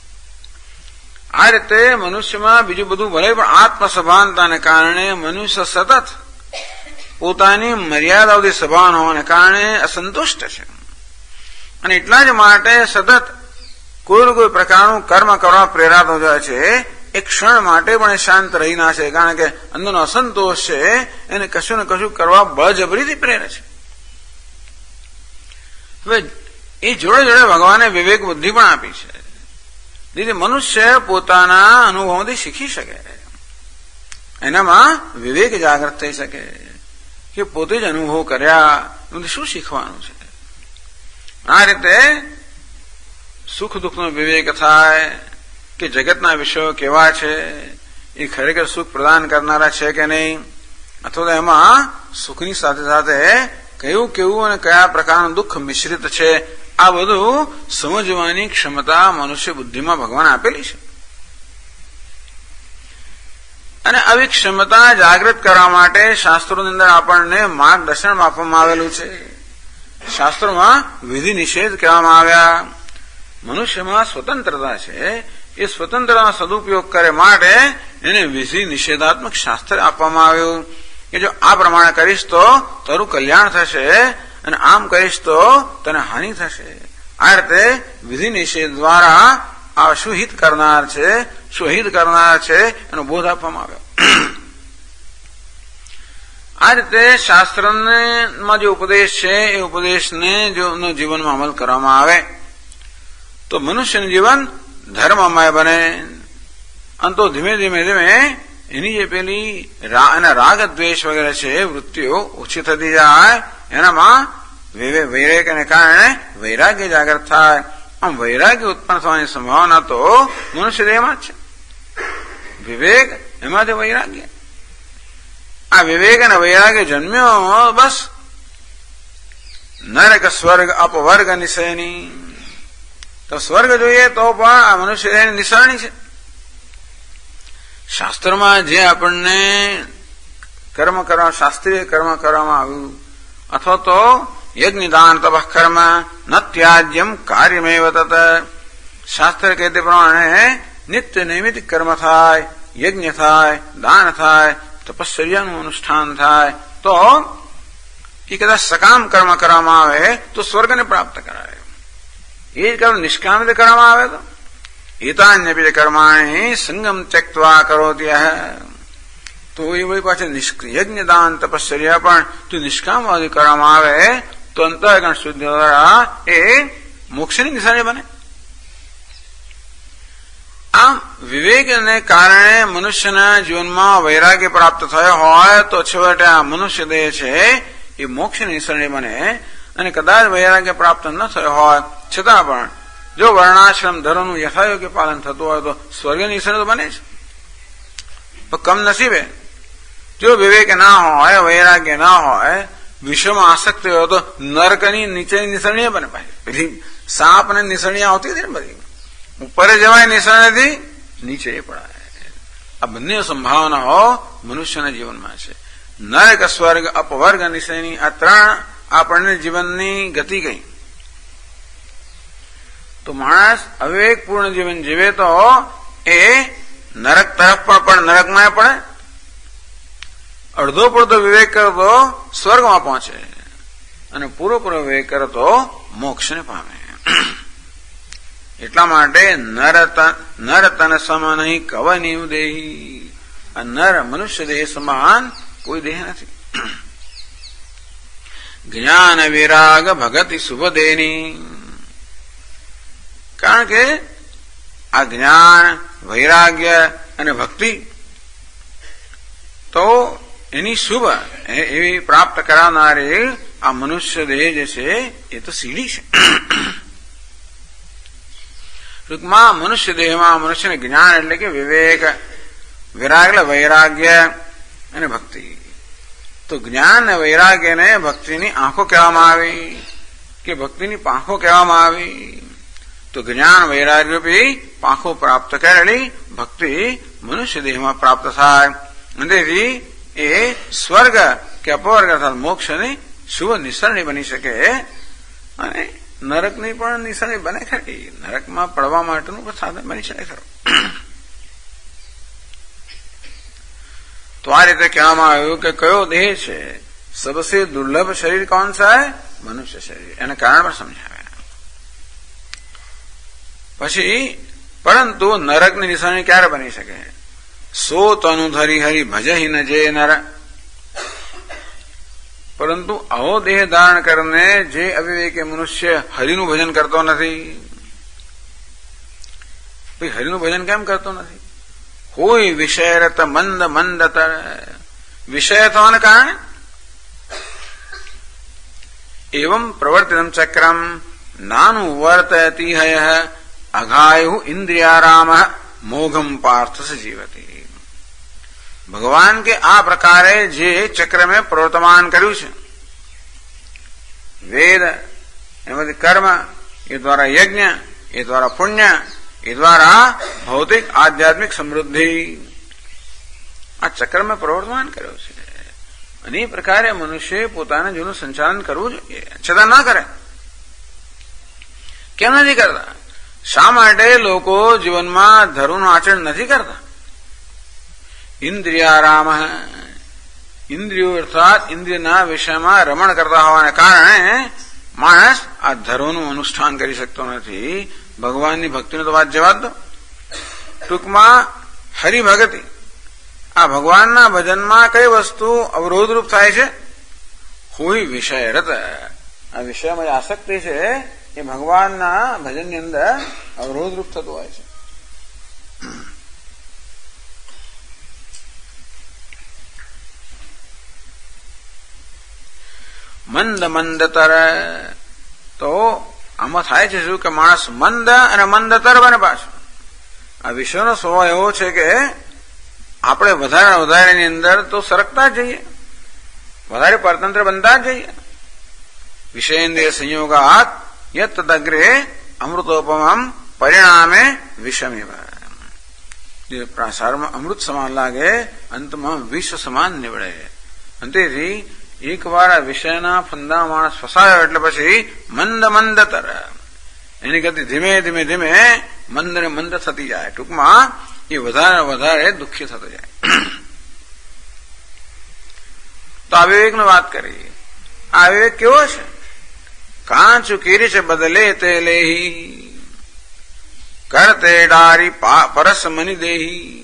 આ રીતે મનુષ્યમાં બીજું બધું ભલે પણ આત્મસભાનતાને કારણે મનુષ્ય સતત પોતાની મર્યાદાઓથી સભાન હોવાને કારણે અસંતુષ્ટ છે, અને એટલા જ માટે સતત કોઈ કોઈ પ્રકારનું કર્મ કરવા પ્રેરાતો જાય છે. એક ક્ષણ માટે પણ શાંત રહી ના છે, કારણ કે અંદરનો અસંતોષ છે એને કશું ને કશું કરવા બળજબરીથી પ્રેરે છે. હવે એ જોડે જોડે ભગવાને વિવેક બુદ્ધિ પણ આપી છે, જેથી મનુષ્ય પોતાના અનુભવોથી શીખી શકે, એનામાં વિવેક જાગૃત થઈ શકે કે પોતે જ અનુભવ કર્યા શું શીખવાનું છે. આ રીતે સુખ દુઃખનો વિવેક થાય કે જગતના વિષયો કેવા છે, એ ખરેખર સુખ પ્રદાન કરનારા છે કે નહીં, અથવા તો એમાં સુખની સાથે સાથે કયું કેવું અને કયા પ્રકારનું દુઃખ મિશ્રિત છે, આ બધું સમજવાની ક્ષમતા મનુષ્ય બુદ્ધિમાં ભગવાન આપેલી છે. અને આવી ક્ષમતા જાગૃત કરવા માટે શાસ્ત્રોની અંદર આપણને માર્ગદર્શન આપવામાં આવેલું છે. શાસ્ત્રોમાં વિધિ નિષેધ કહેવામાં આવ્યા. મનુષ્યમાં સ્વતંત્રતા છે, એ સ્વતંત્રતાનો સદુપયોગ કરે માટે એને વિધિ નિષેધાત્મક શાસ્ત્ર આપવામાં આવ્યું કે જો આ પ્રમાણે કરીશ તો તારું કલ્યાણ થશે, અને આમ કરીશ તો તને હાનિ થશે. આ રીતે વિધિ નિષેધ દ્વારા આ શું હિત કરનાર છે, શું હિત કરનાર છે એનો બોધ આપવામાં આવ્યો. આ રીતે શાસ્ત્રમાં જે ઉપદેશ છે એ ઉપદેશને જો જીવનમાં અમલ કરવામાં આવે તો મનુષ્યનું જીવન ધર્મમય બને, અને તો ધીમે ધીમે ધીમે એની જે પેલી એના રાગ દ્વેષ વગેરે છે વૃત્તિઓ ઓછી થતી જાય, એનામાં વિવેકને કારણે વૈરાગ્ય જાગૃત થાય. આમ વૈરાગ્ય ઉત્પન્ન થવાની સંભાવના તો મનુષ્ય દેહમાં જ છે. વિવેક એમાંથી વૈરાગ્ય, આ વિવેક અને વૈરાગ્ય જન્મ્યો બસ નરક સ્વર્ગ અપવર્ગ નિશયની. તો સ્વર્ગ જોઈએ તો પણ આ મનુષ્ય દેહની નિશાની છે. શાસ્ત્રમાં જે આપણને કર્મ કરવા, શાસ્ત્રીય કર્મ કરવામાં આવ્યું, અથવા તો યજ્ઞ દાન તપઃ કર્મ ન ત્યાજ્યમ કાર્યમેવ તત, શાસ્ત્ર કહે તે પ્રમાણે નિત્ય નૈમિતિક કર્મ થાય, યજ્ઞ થાય, દાન થાય, તપશ્ચર્યાનું અનુષ્ઠાન થાય, તો એ કદાચ સકામ કર્મ કરવામાં આવે તો સ્વર્ગને પ્રાપ્ત કરાય. એ જ કર્મ નિષ્કામ રીતે કરવામાં આવે તો એતાન્યપી કર્માણી સંગમ ત્યક્ત્વા કરોતિ, તો એ વળી પાછળ યજ્ઞ દાન તપશ્ચર્યા પણ જો નિષ્કામવાદી કરવામાં આવે તો અંતઃકરણ શુદ્ધિ દ્વારા એ મોક્ષની નિશાની બને. આમ વિવેકને કારણે મનુષ્યના જીવનમાં વૈરાગ્ય પ્રાપ્ત થયો હોય તો છેવટે આ મનુષ્ય દેહ છે એ મોક્ષની નિશાની બને. અને કદાચ વૈરાગ્ય પ્રાપ્ત ન થયો હોય છતાં પણ જો વર્ણાશ્રમ ધર્મનું યથાયોગ્ય પાલન થતું હોય તો સ્વર્ગની નિશાની તો બને છે. પણ કમનસીબે જો વિવેક ના હોય, વૈરાગ્ય ના હોય, વિશ્વમાં આસક્ત હોય તો નરકની નીચેની નિસરણીઓ બને. પેલી સાપ ને નિસરણી આવતી હતી ને બધી, ઉપર જવાય નિસરણીથી નીચે પડાય. આ બંને સંભાવનાઓ મનુષ્યના જીવનમાં છે. નરક સ્વર્ગ અપવર્ગ નિસરણી, આ ત્રણ આપણને જીવનની ગતિ ગઈ. તો માણસ અવિવેકપૂર્ણ જીવન જીવે તો એ નરક તરફ પણ નરકમાં પડે, અડધો પડધો વિવેક કરે તો સ્વર્ગમાં પહોંચે, અને પૂરો વિવેક કરે તો મોક્ષને પામે. એટલા માટે નર તન સમ નહીં કવની દેહી, આ નર મનુષ્ય દેહ સમાન કોઈ દેહ નથી. જ્ઞાન વિરાગ ભગતિ શુભદેની, કારણ કે આ જ્ઞાન, વૈરાગ્ય અને ભક્તિ તો એની શુભ એવી પ્રાપ્ત કરાવનારી આ મનુષ્ય દેહ જે છે એ તો સીડી છે. ટૂંકમાં મનુષ્ય દેહમાં મનુષ્યને જ્ઞાન એટલે કે વિવેક, વિરાગ એટલે વૈરાગ્ય અને ભક્તિ. તો જ્ઞાન અને વૈરાગ્યને ભક્તિની આંખો કહેવામાં આવી કે ભક્તિની પાંખો કહેવામાં આવી. તો જ્ઞાન વૈરાગ્યરૂપી પાંખો પ્રાપ્ત કરેલી ભક્તિ મનુષ્ય દેહમાં પ્રાપ્ત થાય. તેથી એ સ્વર્ગ કે અપવર્ગ અર્થાત મોક્ષની શુભ નિસરણી બની શકે અને નરકની પણ નિસરણી બને ખરી. નરકમાં પડવા માટેનું પણ સાધન બની શકે ખરું. તો આ રીતે કહેવામાં આવ્યું કે કયો દેહ છે સબસે દુર્લભ શરીર કોણ છે? મનુષ્ય શરીર. એને કારણ પણ સમજાવ્યા. પછી પરંતુ નરકની નિશાની ક્યારે બની શકે? સો તનુ ધરી હરિ ભજહિ ન જે નર. પરંતુ આવો દેહ ધારણ કરીને જે અવિવેકી મનુષ્ય હરિનું ભજન કરતો નથી. હરિનું ભજન કેમ કરતો નથી? કોઈ વિષયરત મંદ મંદતર. વિષય થવાને કારણે એવં પ્રવર્તિતમ ચક્રમ નાનું વર્તયતિ હય અઘાયુ ઇન્દ્રિયારામ મોઘમ પાર્થ જીવતી. ભગવાન કે આ પ્રકારે જે ચક્ર મેં પ્રવર્તમાન કર્યું છે, વેદ એમાંથી કર્મ, એ દ્વારા યજ્ઞ, એ દ્વારા પુણ્ય, એ દ્વારા ભૌતિક આધ્યાત્મિક સમૃદ્ધિ, આ ચક્ર મેં પ્રવર્તમાન કર્યો છે. અને એ પ્રકારે મનુષ્ય પોતાના જીવનનું સંચાલન કરવું જોઈએ. છતાં ના કરે. કેમ નથી કરતા? શા માટે લોકો જીવનમાં ધર્મનું આચરણ નથી કરતા? ઇન્દ્રિયારામ, ઇન્દ્રિયો અર્થાત ઇન્દ્રિયના વિષયમાં રમણ કરતા હોવાને કારણે માણસ આ ધર્મનું અનુષ્ઠાન કરી શકતો નથી. ભગવાનની ભક્તિનો તો વાત જવા દો. ટૂંકમાં હરિભક્તિ, આ ભગવાનના ભજનમાં કઈ વસ્તુ અવરોધરૂપ થાય છે? કોઈ વિષયરત. આ વિષયમાં જે આસક્તિ છે એ ભગવાનના ભજનની અંદર અવરોધરૂપ થતું હોય છે. મંદ મંદતર. તો આમાં થાય છે શું કે માણસ મંદ અને મંદતર બને પાછું. આ વિષયનો સ્વભાવ એવો છે કે આપણે વધારેની અંદર તો સરકતા જ જઈએ, વધારે પરતંત્ર બનતા જ જઈએ. વિષયેન્દ્રિય સંયોગાત યત તદગ્રે અમૃતોપમમ પરિણામે વિષમેવ. જે પ્રાસારમાં અમૃત સમાન લાગે અંતમાં વિષ સમાન નીવડે. અંતેથી એકવાર આ વિષયના ફંદા માણસ ફસાયો એટલે પછી મંદ મંદતર, એની ગતિ ધીમે ધીમે ધીમે મંદ ને મંદ થતી જાય. ટૂંકમાં એ વધારે દુઃખી થતો જાય. તો આ વિવેકની વાત કરી. આ વિવેક કેવો છે? કાંચુ કીરી છે બદલે તે લેહી કરતે ડારી પરસ મની દેહી.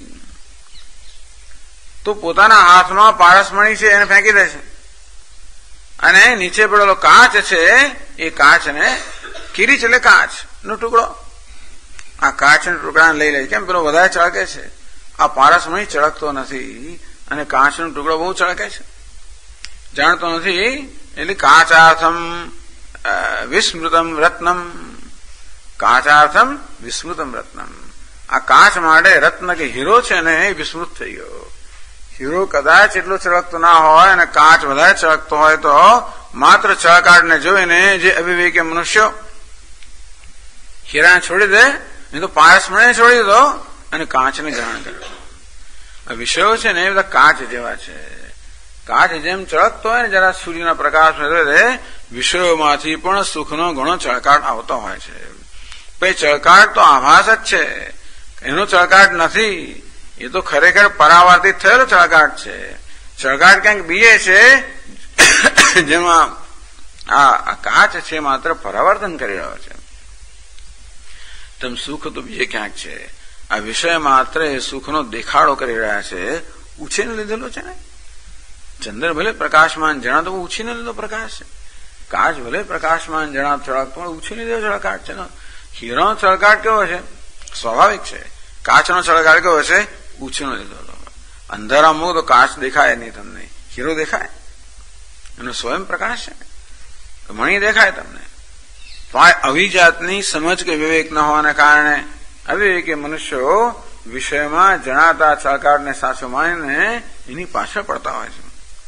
તો પોતાના હાથમાં પારસમણી છે એને ફેંકી દે છે અને નીચે પડેલો કાચ છે એ કાચને, કીરીચ એટલે કાચ નો ટુકડો, આ કાચના ટુકડાને લઈ લે. કેમ? પેલો વધારે ચળકે છે, આ પારસમણી ચળકતો નથી અને કાચનો ટુકડો બહુ ચળકે છે, જાણતો નથી. એટલે કાચાર્થમ વિસ્મૃતમ રત્નમ. કાચાર્થમ વિસ્મૃતમ રત્નમ. આ કાચ માટે રત્ન કે હીરો છે ને એ વિસ્મૃત થઈ ગયો. હીરો કદાચ એટલો ચળકતો ના હોય અને કાચ વધારે ચળકતો હોય તો માત્ર ચળકાટને જોઈને જે અવિવેકી મનુષ્યો હીરાને છોડી દે, નહીં તો પારસમણીને છોડી દીધો અને કાચને ગ્રહણ કર્યો. આ વિષયો છે ને એ બધા કાચ જેવા છે. કાચ જેમ ચળકતો હોય ને જરા સૂર્યના પ્રકાશ વિષયોમાંથી પણ સુખનો ઘણો ચળકાટ આવતો હોય છે. પછી ચળકાટ તો આભાસ જ છે, એનો ચળકાટ નથી. એ તો ખરેખર પરાવર્તિત થયેલો ચળકાટ છે. ચળકાટ ક્યાંક બીજે છે જેમાં આ કાચ છે માત્ર પરાવર્તન કરી રહ્યો છે. તેમ સુખ તો બીજે ક્યાંક છે. આ વિષય માત્ર એ સુખનો દેખાડો કરી રહ્યા છે. ઉછીને લીધેલો છે ને. ચંદ્ર ભલે પ્રકાશમાન જણાતો ઉછીને લીધો પ્રકાશ છે. કાચ ભલે પ્રકાશમાન જણાતો ચળકતો ઉછીને લીધો ચળકાટ છે. હીરાનો ચળકાટ કેવો છે? સ્વાભાવિક છે. કાચનો ચળકાટ કેવો છે? ઉછીનો લીધો. અંધારા મૂકો તો કાચ દેખાય નહીં તમને. હીરો દેખાય, એનો સ્વયં પ્રકાશ છે, મણી દેખાય તમને. તો આ અવિજાતની સમજ કે વિવેક ન હોવાને કારણે અવિવેકી મનુષ્યો વિષયમાં જણાતા સહકારને સાચો માનીને એની પાછળ પડતા હોય છે.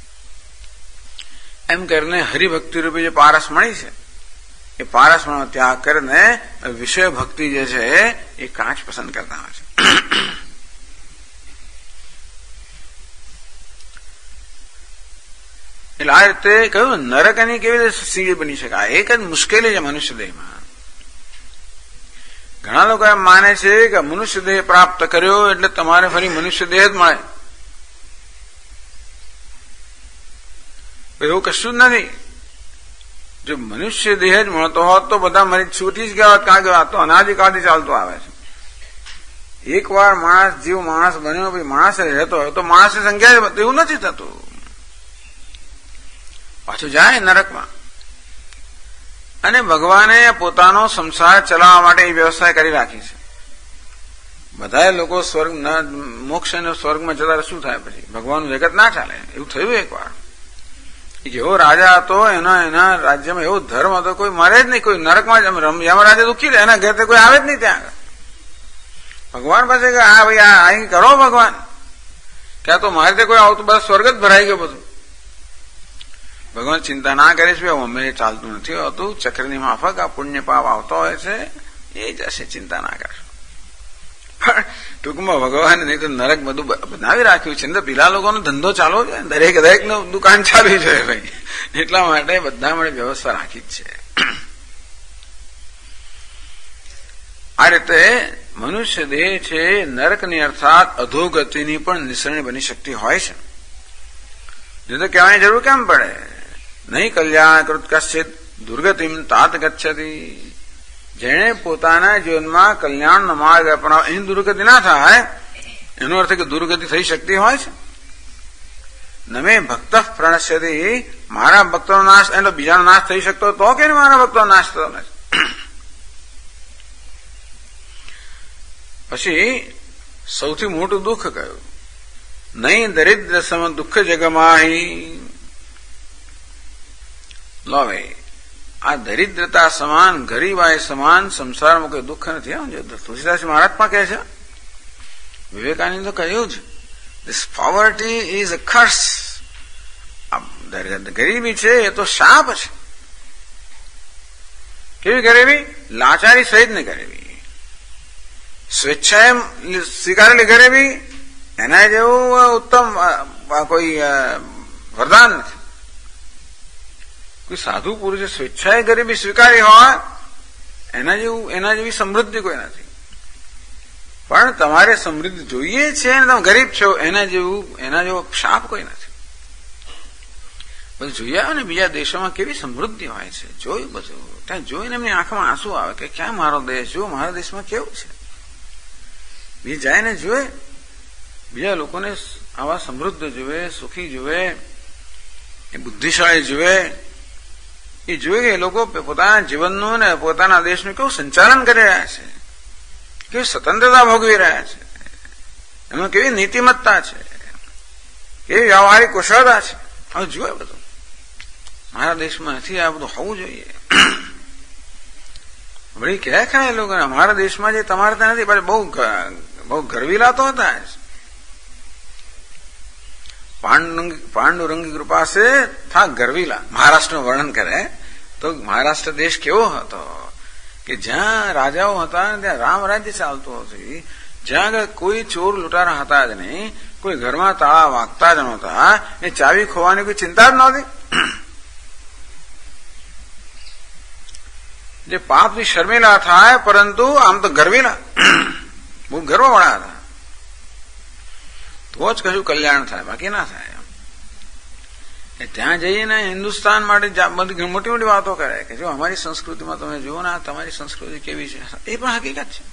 એમ કરીને હરિભક્તિ રૂપી જે પારસ મળી છે એ પારસનો ત્યાગ કરીને વિષય ભક્તિ જે છે એ કાચ પસંદ કરતા હોય છે. એટલે આ રીતે કહ્યું નરક એની કેવી રીતે સીડી બની શકાય, એક જ મુશ્કેલી છે મનુષ્ય દેહમાં. ઘણા લોકો એમ માને છે કે મનુષ્ય દેહ પ્રાપ્ત કર્યો એટલે તમારે ફરી મનુષ્ય દેહ જ મળે. એવું કશું જ નથી. જો મનુષ્ય દેહ જ મળતો હોત તો બધા મરી છૂટી જ ગયા હોત. કાં ગયા તો અનાદિકાળથી ચાલતો આવે છે. એકવાર માણસ જીવ માણસ બન્યો પછી માણસ રહેતો હોય તો માણસની સંખ્યા એવું નથી થતું, પાછું જાય નરકમાં. અને ભગવાને પોતાનો સંસાર ચલાવવા માટે એ વ્યવસ્થા કરી રાખી છે. બધા લોકો સ્વર્ગ મોક્ષ અને સ્વર્ગમાં જતા શું થાય પછી ભગવાનનું જગત ના ચાલે. એવું થયું એકવાર. જેવો રાજા હતો એના રાજ્યમાં એવો ધર્મ હતો, કોઈ મરે જ નહીં, કોઈ નરકમાં યમરાજે દુઃખી રહે, એના ઘરે કોઈ આવે જ નહીં ત્યાં આગળ. ભગવાન પાસે કે હા ભાઈ આ અહીં કરો ભગવાન, ક્યાં તો મારે કોઈ આવતું બસ સ્વર્ગ જ ભરાઈ ગયો બધું. ભગવાન ચિંતા ના કરીશ ભાઈ અમે ચાલતું નથી હોતું, ચક્રની માફક આ પુણ્ય પાપ આવતો હોય છે, એ જ હશે, ચિંતા ના કરશો. પણ ટૂંકમાં ભગવાન નહીં તો નરક બધું બનાવી રાખ્યું છે ને, પેલા લોકોનો ધંધો ચાલવો છે, દરેક નો દુકાન ચાલવી જોઈએ ભાઈ, એટલા માટે બધા મળે વ્યવસ્થા રાખી જ છે. આ રીતે મનુષ્ય દેહ છે નરકની અર્થાત અધોગતિની પણ નિસરણી બની શકતી હોય છે. જો તો કહેવાની જરૂર કેમ પડે, નહીં કલ્યાણ કૃત કશ્ચિત દુર્ગતિમ તાત ગચ્છતિ. જેણે પોતાના જીવનમાં કલ્યાણનો માર્ગ અપનાવ એની દુર્ગતિ ના થાય, એનો અર્થ કે દુર્ગતિ થઈ શકતી હોય છે. નમે ભક્ત પ્રણશ્યતિ, મારા ભક્તોનો નાશ એટલે બીજાનો નાશ થઈ શકતો તો કે મારા ભક્તોનો નાશ થતો નથી. પછી સૌથી મોટું દુઃખ કયું, નહીં દરિદ્ર સમ દુઃખ જગમાહી. લો ભાઈ આ દરિદ્રતા સમાન ગરીબાઈ સમાન સંસારમાં કોઈ દુઃખ નથી. તુલસીદાસ મહારાજ પણ કહે છે, વિવેકાનંદ તો કહ્યું જ, this poverty is a curse. ગરીબી છે એ તો શાપ છે. કેવી ગરીબી? લાચારી સહિતની ગરીબી, સ્વેચ્છાએ સ્વીકારેલી ગરીબી, એના જેવું ઉત્તમ કોઈ વરદાન નથી. કોઈ સાધુ પુરુષે સ્વેચ્છાએ ગરીબી સ્વીકારી હોય એના જેવી સમૃદ્ધિ કોઈ નથી. પણ તમારે સમૃદ્ધિ જોઈએ છે અને તમે ગરીબ છો એના જેવો શાપ કોઈ નથી. બધું જોઈએ આવે ને બીજા દેશોમાં કેવી સમૃદ્ધિ હોય છે, જોયું બધું ત્યાં જોઈને એમની આંખમાં આંસુ આવે કે ક્યાં મારો દેશ, જો મારા દેશમાં કેવું છે. બીજે જાય ને જોએ, બીજા લોકોને આવા સમૃદ્ધ જુએ, સુખી જુએ, એ બુદ્ધિશાળી જુએ, એ જોઈ કે એ લોકો પોતાના જીવનનું ને પોતાના દેશનું કેવું સંચાલન કરી રહ્યા છે, કેવી સ્વતંત્રતા ભોગવી રહ્યા છે, એમાં કેવી નીતિમત્તા છે, કેવી વ્યવહારિક કુશળતા છે. હવે જુએ બધું મારા દેશમાં નથી, આ બધું હોવું જોઈએ. વળી કહે ખરા એ લોકો અમારા દેશમાં જે તમારે ત્યાં નથી, પણ બહુ ગરવીલા તો હતા. પાંડુરંગી કૃપા સે થા ગરવીલા. મહારાષ્ટ્રનું વર્ણન કરે તો મહારાષ્ટ્ર દેશ કેવો હતો કે જ્યાં રાજાઓ હતા ત્યાં રામ રાજ્ય ચાલતું હતું, જ્યાં આગળ કોઈ ચોર લૂંટારા હતા જ નહીં, કોઈ ઘરમાં તાળા વાગતા જ નહોતા, એ ચાવી ખોવાની કોઈ ચિંતા જ નહોતી. જે પાપથી શર્મિલા થાય પરંતુ આમ તો ગરવીલા, બહુ ગર્વવાળા હતા. તો જ કશું કલ્યાણ થાય, બાકી ના થાય. ત્યાં જઈને હિન્દુસ્તાન માટે બધી મોટી મોટી વાતો કરે કે જો અમારી સંસ્કૃતિમાં તમે જુઓ ને તમારી સંસ્કૃતિ કેવી છે, એ પણ હકીકત છે.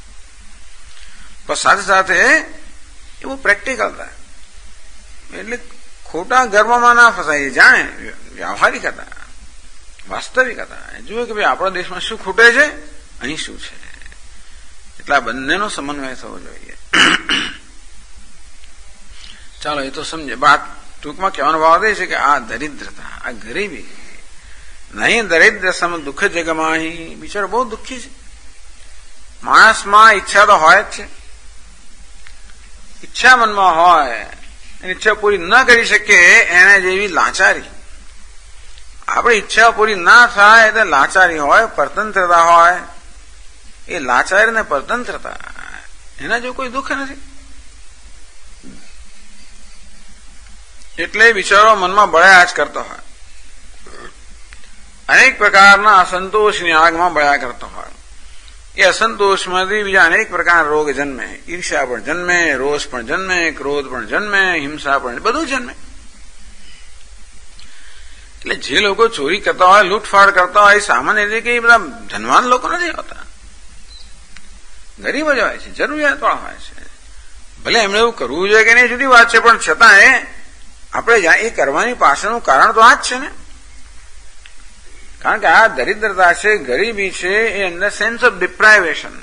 પણ સાથે સાથે એવું પ્રેક્ટિકલ થાય, એટલે ખોટા ગર્વમાં ના ફસાય, જાણે વ્યવહારિક હતા, વાસ્તવિક હતા. જુએ કે ભાઈ આપણા દેશમાં શું ખૂટે છે, અહીં શું છે. એટલે આ બંનેનો સમન્વય થવો જોઈએ. ચાલો એ તો સમજે. ટૂંકમાં કહેવાનો ભાવ એ છે કે આ દરિદ્રતા, આ ગરીબી, નહીં દરિદ્ર સમ દુઃખ જગમાહી. બિચારો બહુ દુઃખી છે. માણસમાં ઈચ્છા તો હોય જ છે. ઈચ્છા મનમાં હોય, એની ઈચ્છા પૂરી ન કરી શકે એને જેવી લાચારી. આપણી ઈચ્છા પૂરી ના થાય એટલે લાચારી હોય, પરતંત્રતા હોય. એ લાચારી ને પરતંત્રતા એના જેવું કોઈ દુઃખ નથી. એટલે બિચારો મનમાં બળ્યા જ કરતો હોય, અનેક પ્રકારના અસંતોષની આગમાં બળ્યા કરતો હોય. એ અસંતોષમાંથી બીજા અનેક પ્રકારના રોગ જન્મે. ઈર્ષ્યા પણ જન્મે, રોષ પણ જન્મે, ક્રોધ પણ જન્મે, હિંસા પણ, બધું જન્મે. એટલે જે લોકો ચોરી કરતા હોય, લૂંટફાટ કરતા હોય, સામાન્ય રીતે કે બધા ધનવાન લોકો નથી હોતા, ગરીબ જ હોય છે, જરૂરિયાતવાળા હોય છે. ભલે એમણે એવું કરવું જોઈએ કે નહીં જુદી વાત છે, પણ છતાં આપણે એ કરવાની પાછળનું કારણ તો આ જ છે ને. કારણ કે આ દરિદ્રતા છે, ગરીબી છે, એ અંદર સેન્સ ઓફ ડિપ્રાઇવેશન,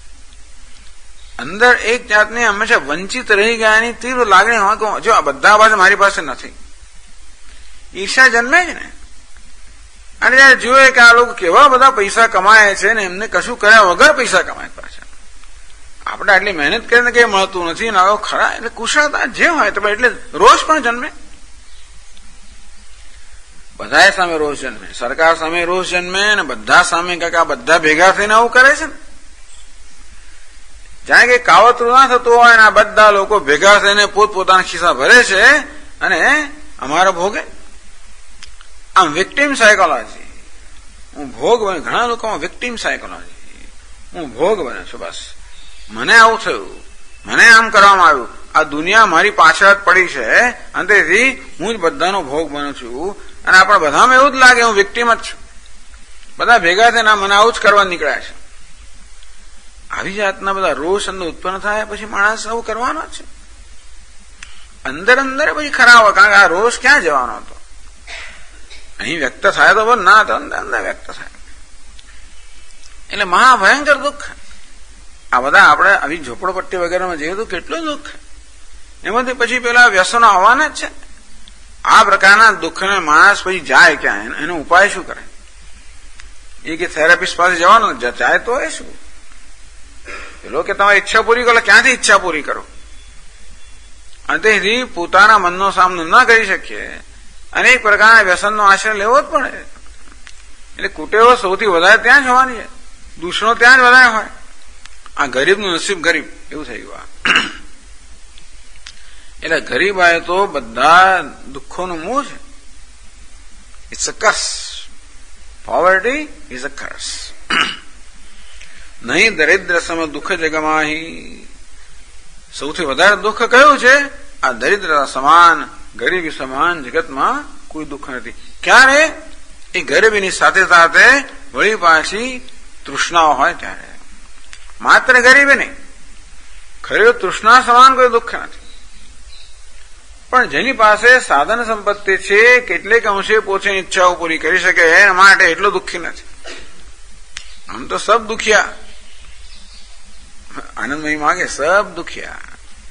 અંદર એક જાતની હંમેશા વંચિત રહી ગયાની તીવ્ર લાગણી હોય કે જો આ બધા પાસે મારી પાસે નથી. ઈર્ષા જન્મે જ ને. અને જયારે જોઈએ કે આ લોકો કેવા બધા પૈસા કમાય છે ને એમને કશું કર્યા વગર પૈસા કમાય પાછા. આપણે આટલી મહેનત કરીને કઈ મળતું નથી ને આવો ખરા, એટલે કુશળતા જે હોય તો એટલે રોષ પણ જન્મે. બધા સામે રોષ જન્મે, સરકાર સામે રોષ જન્મે ને બધા સામે કાકા બધા ભેગા થઈને આવું કરે છે ને. જાણે કે કાવતરું ના થતું હોય ને આ બધા લોકો ભેગા થઈને પોતપોતાના ખિસ્સા ભરે છે અને અમારો ભોગે. આમ વિક્ટીમ સાયકોલોજી, હું ભોગ બને. ઘણા લોકોમાં વિક્ટીમ સાયકોલોજી, હું ભોગ બને છું. બસ મને આવું થયું, મને આમ કરવામાં આવ્યું, આ દુનિયા મારી પાછળ જ પડી છે અને તેથી હું જ બધાનો ભોગ બનું છું. અને આપણે બધામાં એવું જ લાગે હું વિક્ટીમ જ છું. બધા ભેગા થઈને મને આવું જ કરવા નીકળ્યા છે. આવી જાતના બધા રોષ અંદર ઉત્પન્ન થાય પછી માણસ આવું કરવાનો જ છે. અંદર અંદર પછી ખરાબ હોય, કારણ કે આ રોષ ક્યાં જવાનો હતો? અહીં વ્યક્ત થાય તો બસ, ના તો અંદર અંદર વ્યક્ત થાય. એટલે મહાભયંકર દુઃખ. આ બધા આપણે આવી ઝોપડપટ્ટી વગેરેમાં જઈએ તો કેટલું દુઃખ. એમાંથી પછી પેલા વ્યસનો આવવાના જ છે. આ પ્રકારના દુઃખને માણસ પછી જાય ક્યાં? એનો ઉપાય શું કરે? એ કે થેરાપિસ્ટ પાસે જવાનું, જાય તો એ શું? પેલો કે તમારી ઈચ્છા પૂરી કરો, ક્યાંથી ઈચ્છા પૂરી કરો? અને તેથી પોતાના મનનો સામનો ન કરી શકીએ અનેક પ્રકારના વ્યસનનો આશ્રય લેવો જ પડે. એટલે કુટેવો સૌથી વધારે ત્યાં જ હોવાની છે, દૂષણો ત્યાં જ વધારે હોય. આ ગરીબનું નસીબ ગરીબ એવું થઈ ગયું. એટલે ગરીબ આવે તો બધા દુઃખોનું મૂળ છે. It's a curse. Poverty is a curse. નહીં દરિદ્ર સમ દુઃખ જગમાહી. સૌથી વધારે દુઃખ કયું છે? આ દરિદ્રતા સમાન, ગરીબી સમાન જગતમાં કોઈ દુઃખ નથી. ક્યારે? એ ગરીબીની સાથે સાથે વળી પાછી તૃષ્ણાઓ હોય ત્યારે. માત્ર ગરીબી નહીં, ખરી તૃષ્ણા સમાન કોઈ દુઃખ નથી. પણ જેની પાસે સાધન સંપત્તિ છે, કેટલીક અંશે પોતાની ઈચ્છાઓ પૂરી કરી શકે એના માટે એટલો દુઃખી નથી. આમ તો સબ દુખિયા, આનંદમય માગે સબ દુખિયા.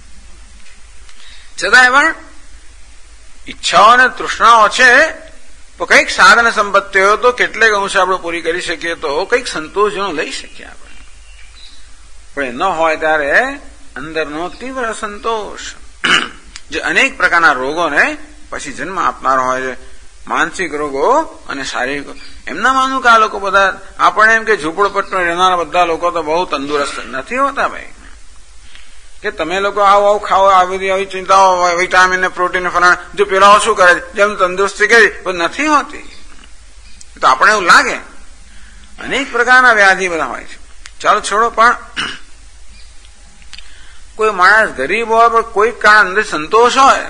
છતાંય પણ ઈચ્છાઓ અને તૃષ્ણાઓ છે તો કંઈક સાધન સંપત્તિઓ તો કેટલીક અંશે આપણે પૂરી કરી શકીએ તો કંઈક સંતોષ જેનો લઈ શકીએ આપણે. પણ ન હોય ત્યારે અંદરનો તીવ્ર સંતોષ જે અનેક પ્રકારના રોગોને પછી જન્મ આપનારો હોય છે, માનસિક રોગો અને શારીરિક. એમના માનું કે આ લોકો બધા આપણે એમ કે ઝૂંપડપટ્ટીમાં રહેનારા બધા લોકો તો બહુ તંદુરસ્ત નથી હોતા ભાઈ. કે તમે લોકો આવું આવું ખાઓ, આવી ચિંતાઓ, વિટામિન ને પ્રોટીન ફલાણ, જો પેલાઓ શું કરે છે જેમ તંદુરસ્તી કરી પણ નથી હોતી. તો આપણે એવું લાગે. અનેક પ્રકારના વ્યાધિ બધા હોય છે. ચાલો છોડો, પણ કોઈ માણસ ગરીબ હોય પણ કોઈ કારણ અંદર સંતોષ હોય,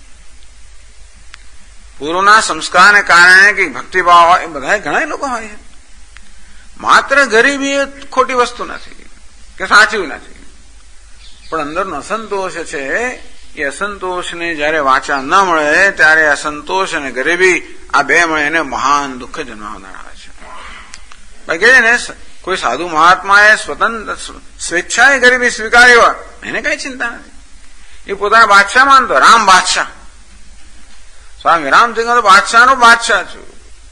પૂર્વના સંસ્કારને કારણે કે ભક્તિભાવ હોય, એ બધા ઘણા લોકો હોય છે. માત્ર ગરીબી એ ખોટી વસ્તુ નથી કે સાચું નથી, પણ અંદરનો અસંતોષ છે. એ અસંતોષને જયારે વાચા ન મળે ત્યારે અસંતોષ અને ગરીબી આ બે મળે એને મહાન દુઃખ જન્માવનાર આવે છે. બાકી ને કોઈ સાધુ મહાત્માએ સ્વતંત્ર સ્વેચ્છાએ ગરીબી સ્વીકારી હોય એને કઈ ચિંતા નથી. એ પોતાના બાદશાહ માનતો, રામ બાદશાહ. સ્વામી રામસિંહ તો બાદશાહનો બાદશાહ છું.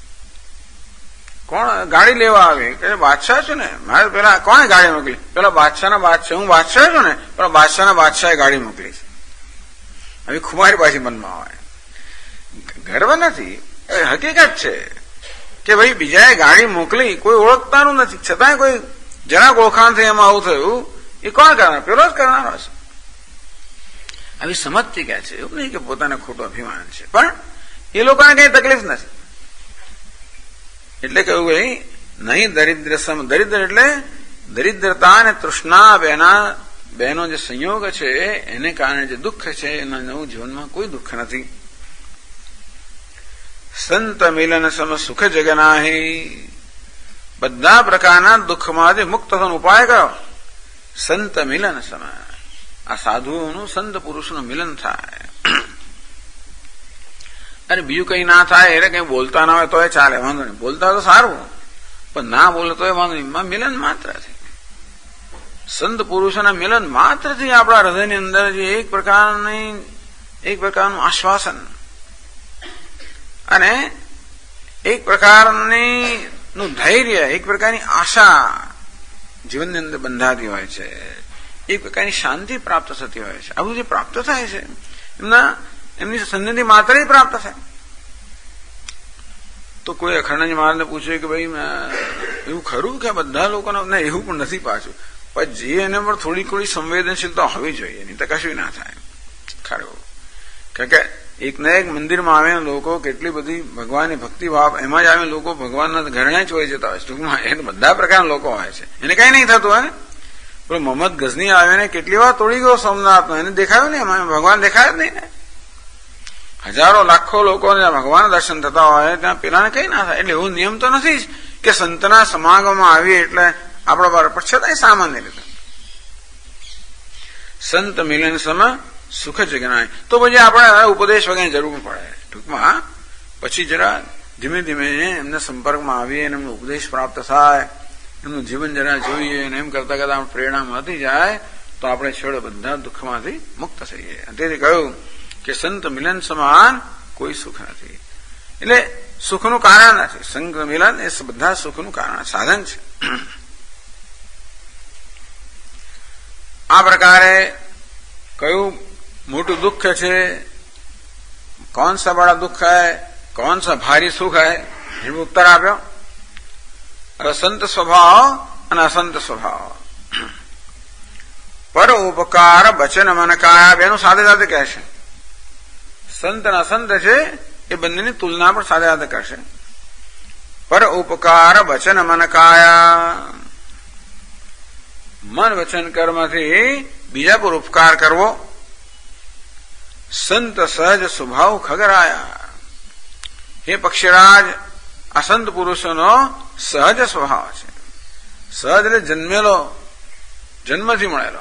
કોણ ગાડી લેવા આવે કે બાદશાહ છું ને, મારે પેલા કોણે ગાડી મોકલી? પેલા બાદશાહના બાદશાહ, હું બાદશાહ છું ને, પેલા બાદશાહના બાદશાહે ગાડી મોકલી છે. હવે ખુમારી પાછી મનમાં હોય, ગર્વ નથી, હકીકત છે કે ભાઈ બીજાએ ગાડી મોકલી, કોઈ ઓળખતાનું નથી, છતાંય કોઈ જરાક ઓળખાણથી એમાં આવું થયું, એ કોણ કરનાર? પેલો જ કરનારો છે. આવી સમજતી ક્યાં છે? એવું નહીં કે પોતાને ખોટું અભિમાન છે, પણ એ લોકોને કઈ તકલીફ નથી. એટલે કહ્યું ભાઈ નહીં દરિદ્ર સમ, દરિદ્ર એટલે દરિદ્રતા અને તૃષ્ણા બેનો જે સંયોગ છે એને કારણે જે દુઃખ છે એના નવું જીવનમાં કોઈ દુઃખ નથી. સંત મિલન સમ સુખ જગનાહી, બધા પ્રકારના દુઃખમાંથી મુક્ત થવાનો ઉપાય કરો. સંત મિલન સમ, આ સાધુઓનું સંત પુરુષનું મિલન થાય. અરે બીજું કઈ ના થાય એટલે કઈ બોલતા ના હોય તો ચાલે, વાંધો નહીં. બોલતા હોય તો સારું, પણ ના બોલે તો વાંધો નહીં. મિલન માત્ર છે. સંત પુરુષોના મિલન માત્રથી આપણા હૃદયની અંદર જે એક પ્રકારનું આશ્વાસન અને એક પ્રકારનું ધૈર્ય, એક પ્રકારની આશા જીવનની અંદર બંધાતી હોય છે, એક પ્રકારની શાંતિ પ્રાપ્ત થતી હોય છે. આ બધું જે પ્રાપ્ત થાય છે એમની સન્નિધિ માત્ર જ પ્રાપ્ત થાય. તો કોઈ અખંડજી મહારાજને પૂછે કે ભાઈ એવું ખરું કે બધા લોકોને? ના, એવું પણ નથી પાછું, પણ જે એને પર થોડી સંવેદનશીલતા હોવી જોઈએ, નહીં તો કશું ના થાય. ખરું, કારણ કે એક ને એક મંદિરમાં આવેલા લોકો કેટલી બધી ભગવાનની ભક્તિ ભાવ, એમાં જ આવે લોકો ભગવાનના ઘરણા છોડી જતા હોય છે. ટૂંકમાં એને બધા પ્રકારના લોકો હોય છે, એને કઈ નહીં થતું હોય. પણ મોહમ્મદ ગઝની આવે ને કેટલી વાર તોડી ગયો સોમનાથનો, એને દેખાયું નહીં, એમાં ભગવાન દેખાય જ નહીં ને. હજારો લાખો લોકોને ભગવાન દર્શન થતા હોય ત્યાં પેલાને કઈ ના થાય. એટલે એવો નિયમ તો નથી જ કે સંતના સમાગમમાં આવીએ એટલે આપણા બરાબર, પણ છતાંય સામાન્ય રીતે સંત મિલન સમ સુખ જગનાય. તો પછી આપણે ઉપદેશ વગેરે જરૂર પડે. ટૂંકમાં પછી જરા ધીમે ધીમે એમના સંપર્કમાં આવીએ અને એમનો ઉપદેશ પ્રાપ્ત થાય, એમનું જીવન જરા જોઈએ અને એમ કરતા કરતા પ્રેરણા મળતી જાય તો આપણે છેવટે બધા દુઃખમાંથી મુક્ત થઈએ. તેથી કહ્યું કે સંત મિલન સમાન કોઈ સુખ નથી. એટલે સુખનું કારણ નથી. સંત મિલન એ બધા સુખનું કારણ, સાધન છે. આ પ્રકારે કયું મોટું દુઃખ છે, कौन सा बड़ा दुख है, कौन सा भारी सुख है, એનો ઉત્તર આપ્યો. હવે સંત સ્વભાવ અને અસંત સ્વભાવ, પર ઉપકાર વચન મન કાયા બેનું સાથે સાથે કહેશે. સંત અને અસંત છે એ બંનેની તુલના પણ સાથે સાથે કરશે. પર ઉપકાર વચન મન કાયા, મન વચન કર્મથી બીજા પર ઉપકાર કરવો. સંત સહજ સ્વભાવ ખગરાયા, હે પક્ષીરાજ આ સંત પુરુષોનો સહજ સ્વભાવ છે. સહજ એટલે જન્મેલો, જન્મથી મળેલો.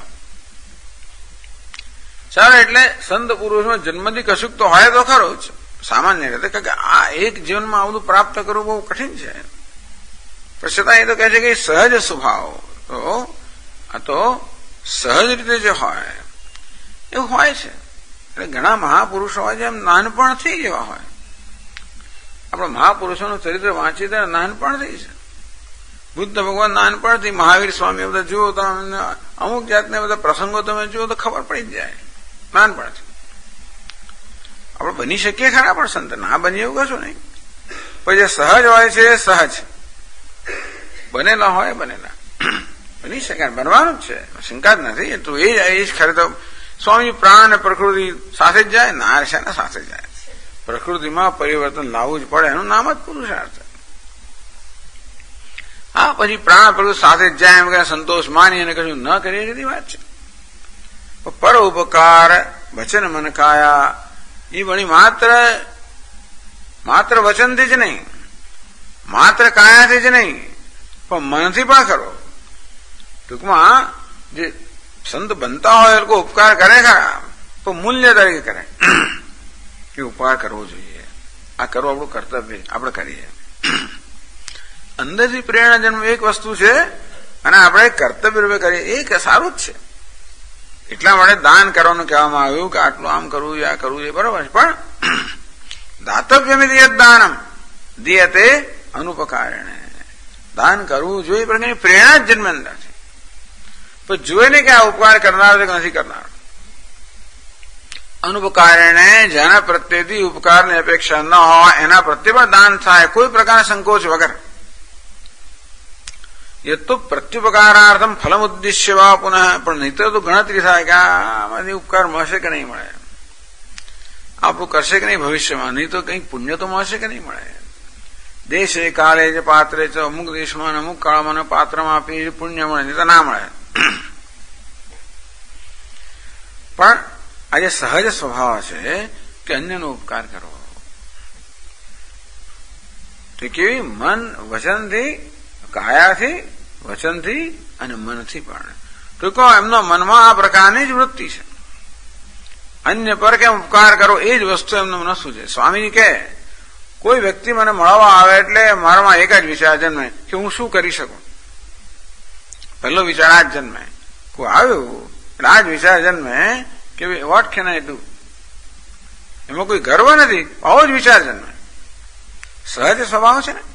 ચાલો, એટલે સંત પુરુષનો જન્મથી કશુંક તો હોય તો ખરો જ સામાન્ય રીતે, કારણ કે આ એક જીવનમાં આ બધું પ્રાપ્ત કરવું બહુ કઠિન છે. પણ છતાં એ તો કહે છે કે સહજ સ્વભાવ, તો આ તો સહજ રીતે જે હોય એવું હોય છે. એટલે ઘણા મહાપુરુષો હોય છે એમ નાનપણથી જેવા હોય. આપણે મહાપુરુષોનું ચરિત્ર વાંચીએ ત્યારે નાનપણથી છે. બુદ્ધ ભગવાન નાનપણથી, મહાવીર સ્વામી બધા જુઓ તો અમુક જાતને બધા પ્રસંગો તમે જુઓ તો ખબર પડી જ જાય નાનપણથી. આપણે બની શકીએ ખરા, પણ સંત ના બની એવું કશું નહીં. પણ જે સહજ હોય છે એ સહજ, બનેલા હોય બનેલા, બની શકે, બનવાનું જ છે, શંકા જ નથી. તો એ જ ખરે તો સ્વામી પ્રાણ અને પ્રકૃતિ સાથે જ જાય, ના છે ને સાથે જાય. પ્રકૃતિમાં પરિવર્તન લાવવું જ પડે, એનું નામ જ પુરુષાર્થ. હા, પછી પ્રાણ પ્રકૃતિ સાથે જ જાય એમ કે સંતોષ માની અને કશું ન કરીએ એવી વાત છે. પર ઉપકાર વચન મન કાયા, એ વળી માત્ર વચનથી જ નહીં, માત્ર કાયાથી જ નહીં, પણ મનથી પણ કરો. ટૂંકમાં જે સંત બનતા હોય એ લોકો ઉપકાર કરે ખરા, તો મૂલ્ય તરીકે કરે કે ઉપકાર કરવો જોઈએ, આ કરવું આપણું કર્તવ્ય, આપણે કરીએ. અંદરથી પ્રેરણા જન્મ એક વસ્તુ છે અને આપણે કર્તવ્ય રૂપે કરીએ એ સારું જ છે. એટલા માટે દાન કરવાનું કહેવામાં આવ્યું કે આટલું આમ કરવું, આ કરવું, એ બરોબર છે. પણ કર્તવ્યમિતિ યદ દાનમ દીયતે અનુપકારેણે. દાન કરવું જોઈએ પણ એની પ્રેરણા જ જન્મે અંદર છે. પણ જોઈને કે આ ઉપકાર કરનાર છે કે નથી કરનાર. અનુપકારેણે જેના પ્રત્યેથી ઉપકારની અપેક્ષા ન હોય એના પ્રત્યે પણ દાન થાય, કોઈ પ્રકારના સંકોચ વગર. યત્તુ પ્રત્યુપકારાર્થમ ફલમ ઉદ્દેશ્ય વા પુનઃ. પણ નહીતર તો ગણતરી થાય કે આમાંથી ઉપકાર મળશે કે નહીં મળે, આપણું કરશે કે નહીં ભવિષ્યમાં, નહીં તો કંઈક પુણ્ય તો મળશે કે નહીં મળે. દેશે કાલે જે પાત્રે છે, અમુક દેશમાં અમુક કાળમાં પાત્રમાં આપી પુણ્ય મળે, નહીં તો ના મળે. પણ આ જે સહજ સ્વભાવ છે કે અન્યનો ઉપકાર કરવો, તો કેવી મન વચનથી, કાયાથી, વચનથી અને મનથી પણ. ટૂંકો એમનો મનમાં આ પ્રકારની જ વૃત્તિ છે. અન્ય પર કેમ ઉપકાર કરો એ જ વસ્તુ એમનું મન શું છે. સ્વામી કે કોઈ વ્યક્તિ મને મળવા આવે એટલે મારામાં એક જ વિચાર જન્મે કે હું શું કરી શકું. પહેલો વિચાર આ જ જન્મે. કોઈ આવ્યું એટલે આ જ વિચાર જન્મે કે વોટ કેન આઈ ડુ. એમાં કોઈ ગર્વ નથી, આવો જ વિચાર જન્મે. સહજ સ્વભાવ છે ને.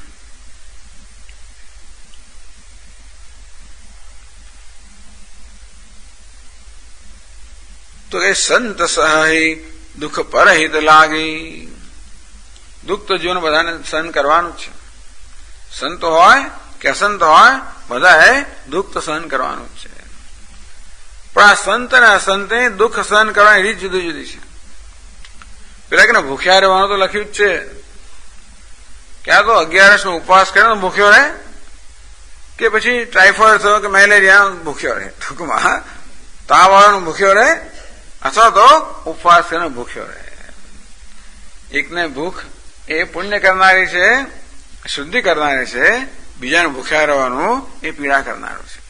તો એ સંત સહી દુઃખ પરહિત લાગી. દુઃખ તો જીવન બધાને સહન કરવાનું જ છે. સંત હોય કે અસંત હોય બધાએ દુઃખ તો સહન કરવાનું જ છે. પણ આ સંત અને અસંતે દુઃખ સહન કરવાની રીત જુદી જુદી છે. પેલા કે ભૂખ્યા રહેવાનું તો લખ્યું જ છે. ક્યાં તો 11 નો ઉપવાસ કરે તો ભૂખ્યો રહે, કે પછી ટાઇફોઇડ થયો કે મેલેરિયા ભૂખ્યો રહે. ટૂંકમાં તાવ વાળાનો ભૂખ્યો રહે અથવા તો ઉપવાસ કરીને ભૂખ્યો રહે. એકને ભૂખ એ પુણ્ય કરનારી છે, શુદ્ધિ કરનારી છે, બીજાને ભૂખ્યા રહેવાનું એ પીડા કરનારું છે.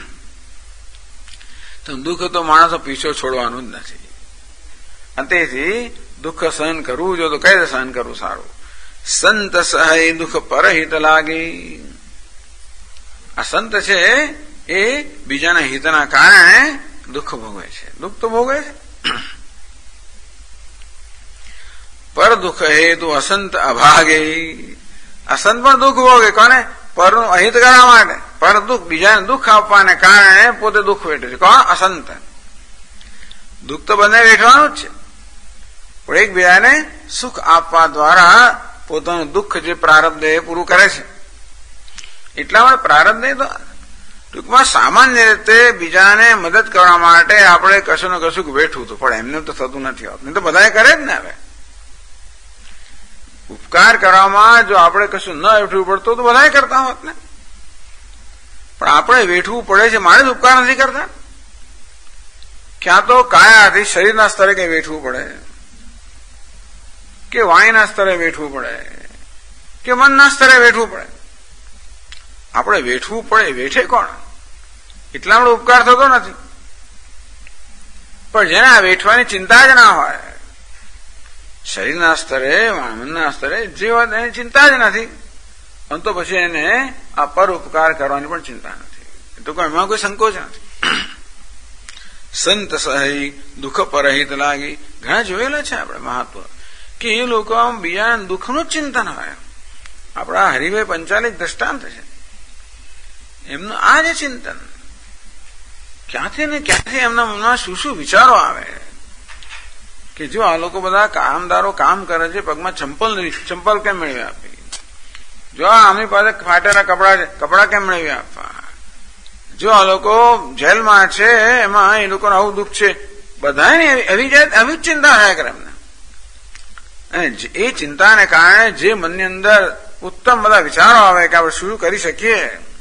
તો દુઃખ તો માણસો પીછો છોડવાનું જ નથી. અને તેથી દુઃખ સહન કરવું જો તો કઈ રીતે સહન કરવું સારું. સંત સહય દુઃખ પરહિત લાગી. આ સંત છે એ બીજાના હિતના કારણે દુઃખ ભોગવે છે. દુઃખ તો ભોગવે છે. પર દુઃખ હેતુ અસંત અભાગે. અસંત પણ દુઃખ ભોગે. કોને? પરનું અહિત કરવા માટે. પર દુઃખ બીજાને દુઃખ આપવાને કારણે પોતે દુઃખ વેઠે છે. કોણ? અસંત. દુઃખ તો બંને વેઠવાનું જ છે, પણ એકબીજાને સુખ આપવા દ્વારા પોતાનું દુઃખ જે પ્રારબ્ધ એ પૂરું કરે છે. એટલા માટે પ્રારબ્ધ તો ટૂંકમાં સામાન્ય રીતે બીજાને મદદ કરવા માટે આપણે કશું ને કશું વેઠવું હતું, પણ એમને તો થતું નથી હોતું. નહીં તો બધા કરે જ ને. હવે ઉપકાર કરવામાં જો આપણે કશું ન વેઠવું પડતું તો બધા કરતા હોત ને. પણ આપણે વેઠવું પડે છે. મારે જ ઉપકાર નથી કરતા. ક્યાં તો કાયાથી શરીરના સ્તરે કઈ વેઠવું પડે, કે વાણીના સ્તરે વેઠવું પડે, કે મનના સ્તરે વેઠવું પડે. આપણે વેઠવું પડે. વેઠે કોણ? એટલા આપણો ઉપકાર થતો નથી. પણ જેને આ વેઠવાની ચિંતા જ ના હોય, શરીરના સ્તરે, મનના સ્તરે જે વાત એની ચિંતા જ નથી, અને તો પછી એને આ પર ઉપકાર કરવાની પણ ચિંતા નથી. તો એમાં કોઈ સંકોચ નથી. સંત સહી દુઃખ પરહિત લાગી. ઘણા જોયેલા છે આપણે મહાત્વ કે એ લોકો આમ બીજાના દુઃખનું જ ચિંતન હોય. આપણા હરિભાઈ પંચાલિક દ્રષ્ટાંત છે. એમનું આ જ ચિંતન. ક્યાંથી ને ક્યાંથી એમના મનમાં શું શું વિચારો આવે કે જો આ લોકો બધા કામદારો કામ કરે છે, પગમાં ચંપલ કેમ મેળવી આપી, જો આમની પાસે ફાટેલા કપડા છે, કપડા કેમ મેળવી આપવા, જો આ લોકો જેલમાં છે એમાં એ લોકોને આવું દુઃખ છે, બધાને આવી જ ચિંતા થયા કરે એમને. અને એ ચિંતાને કારણે જે મનની અંદર ઉત્તમ બધા વિચારો આવે કે આપણે શું કરી શકીએ,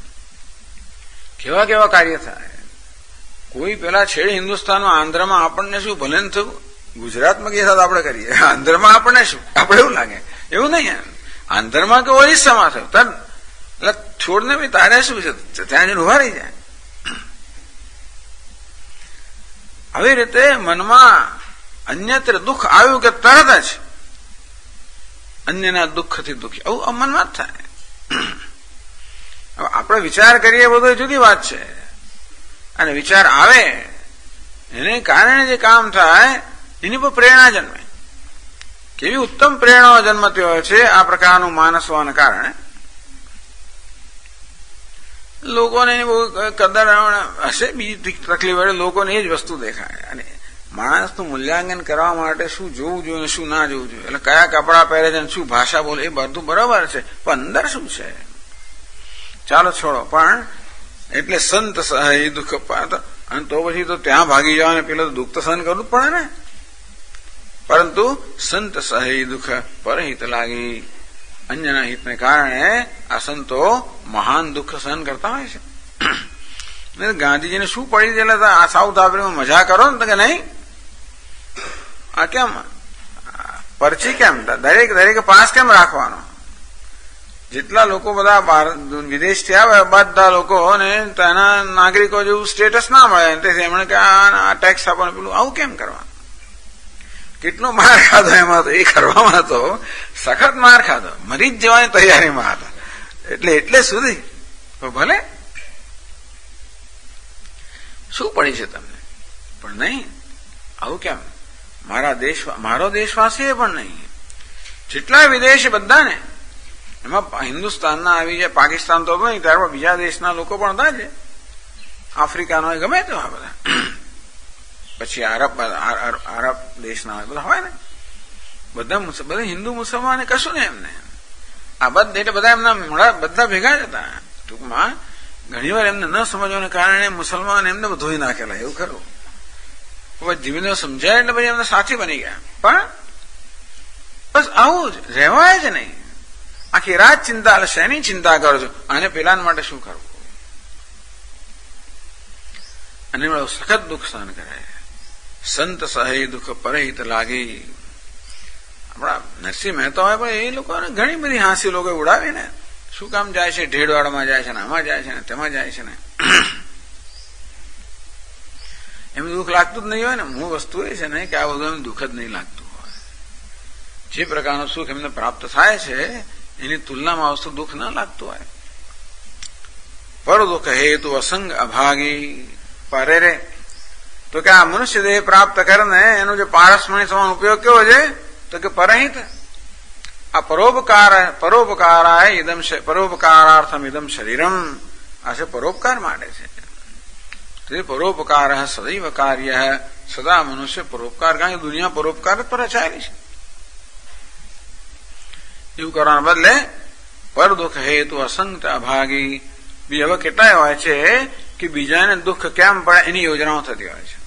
કેવા કેવા કાર્ય થાય. કોઈ પેલા છેડે હિન્દુસ્તાનમાં આંધ્રમાં આપણને શું ભલે થયું, ગુજરાતમાં કે સાથે આપણે કરીએ, આંધ્રમાં આપણને શું, આપણે એવું લાગે. એવું નહીં. આંધ્રમાં કે ઓરિસ્સામાં થયું એટલે છોડને ભાઈ તારે શું છે, ત્યાં જઈને ઉભા રહી જાય. આવી રીતે મનમાં અન્યત્ર દુઃખ આવ્યું કે તરત જ અન્યના દુઃખથી દુઃખી, આવું મનમાં જ થાય. હવે આપણે વિચાર કરીએ બધું જુદી વાત છે, અને વિચાર આવે એને કારણે જે કામ થાય એની પર પ્રેરણા જન્મે કેવી ઉત્તમ પ્રેરણાઓ જન્મતી હોય છે આ પ્રકારનું માનસ હોવાને કારણે લોકોને બહુ કદર હશે, બીજી તકલીફ વડે લોકોને એ જ વસ્તુ દેખાય. અને માણસનું મૂલ્યાંકન કરવા માટે શું જોવું જોઈએ શું ના જોવું જોઈએ, એટલે કયા કપડા પહેરે છે શું ભાષા બોલે એ બધું બરાબર છે, પણ અંદર શું છે ચાલો છોડો. પણ એટલે સંત સહાય દુઃખ અને તો પછી તો ત્યાં ભાગી જવા ને પેલો દુઃખ તો સહન કરવું જ પડે ને. પરંતુ સંત સહાય દુઃખ પરહિત લાગી, અન્યના હિતને કારણે આ સંતો મહાન દુઃખ સહન કરતા હોય છે. ગાંધીજીને શું પડી ગયેલા હતા, આ સાઉથ આફ્રિકામાં મજા કરો ને કે નહીં, આ કેમ પરચી કેમ દરેક પાસ કેમ રાખવાનો, જેટલા લોકો બધા વિદેશથી આવે બધા લોકોને તેના નાગરિકો જેવું સ્ટેટસ ના મળે, તેથી એમણે કે આ ટેક્સ આપવાનું પેલું આવું કેમ કરવાનું. કેટલો માર ખાધો એમાં તો, એ કરવામાં તો સખત માર ખાધો, મરી જ જવાની તૈયારીમાં હતા. એટલે સુધી ભલે શું પડી છે તમને, પણ નહીં આવું કેમ. મારો દેશવાસી પણ નહીં, જેટલા વિદેશી બધાને એમાં હિન્દુસ્તાનના આવી જાય, પાકિસ્તાન તો નહીં, ત્યારબાદ બીજા દેશના લોકો પણ હતા છે, આફ્રિકાનો ગમે તે હોય બધા, પછી આરબ દેશના હોય બધા હોય ને, બધા હિન્દુ મુસલમાન કશું ને એમને આ બધા એમના બધા ભેગા જ હતા. ટૂંકમાં ઘણી વાર એમને ન સમજવાને કારણે મુસલમાન એમને ધોઈ નાખેલા, એવું ખરું. ધીમે ધીમે સમજાય એટલે પછી એમને સાથી બની ગયા. પણ બસ આવું જ રહેવાય જ નહીં. આખી રાત ચિંતા, એટલે શેની ચિંતા કરો છો, અને પેલા માટે શું કરવું, અને સખત દુઃખ સહન કરે. સંત સહે દુઃખ પરહિત લાગી. આપણા નરસિંહ મહેતા હોય પણ એ લોકોને ઘણી બધી હાંસી લોકો ઉડાવી ને, શું કામ જાય છે ઢેડવાડમાં જાય છે ને આમાં જાય છે ને તેમાં જાય છે ને, એમ દુઃખ લાગતું જ નહીં હોય ને. મૂળ વસ્તુ એ છે ને કે આ બધું એમ દુઃખ જ નહીં લાગતું હોય. જે પ્રકારનું સુખ એમને પ્રાપ્ત થાય છે એની તુલનામાં વસ્તુ દુઃખ ના લાગતું હોય. પર દુઃખ હેતુ અસંગ અભાગી પરે રે, તો કે આ મનુષ્ય દેહ પ્રાપ્ત કરીને એનો જે પારસમણી સમાન ઉપયોગ કેવો છે, તો કે પરહિત આ પરોપકારાર્થમ ઇદમ શરીરમ, આ છે પરોપકાર માટે છે. તે પરોપકાર સદૈવ કાર્ય, સદા મનુષ્ય પરોપકાર, કારણ કે દુનિયા પરોપકાર જ પર રચાયેલી છે. એવું કરવાના બદલે પર દુઃખ હેતુ અસંગ અભાગી. બી હવે કેટલાય હોય છે કે બીજાને દુઃખ કેમ પડે એની યોજનાઓ થતી હોય છે.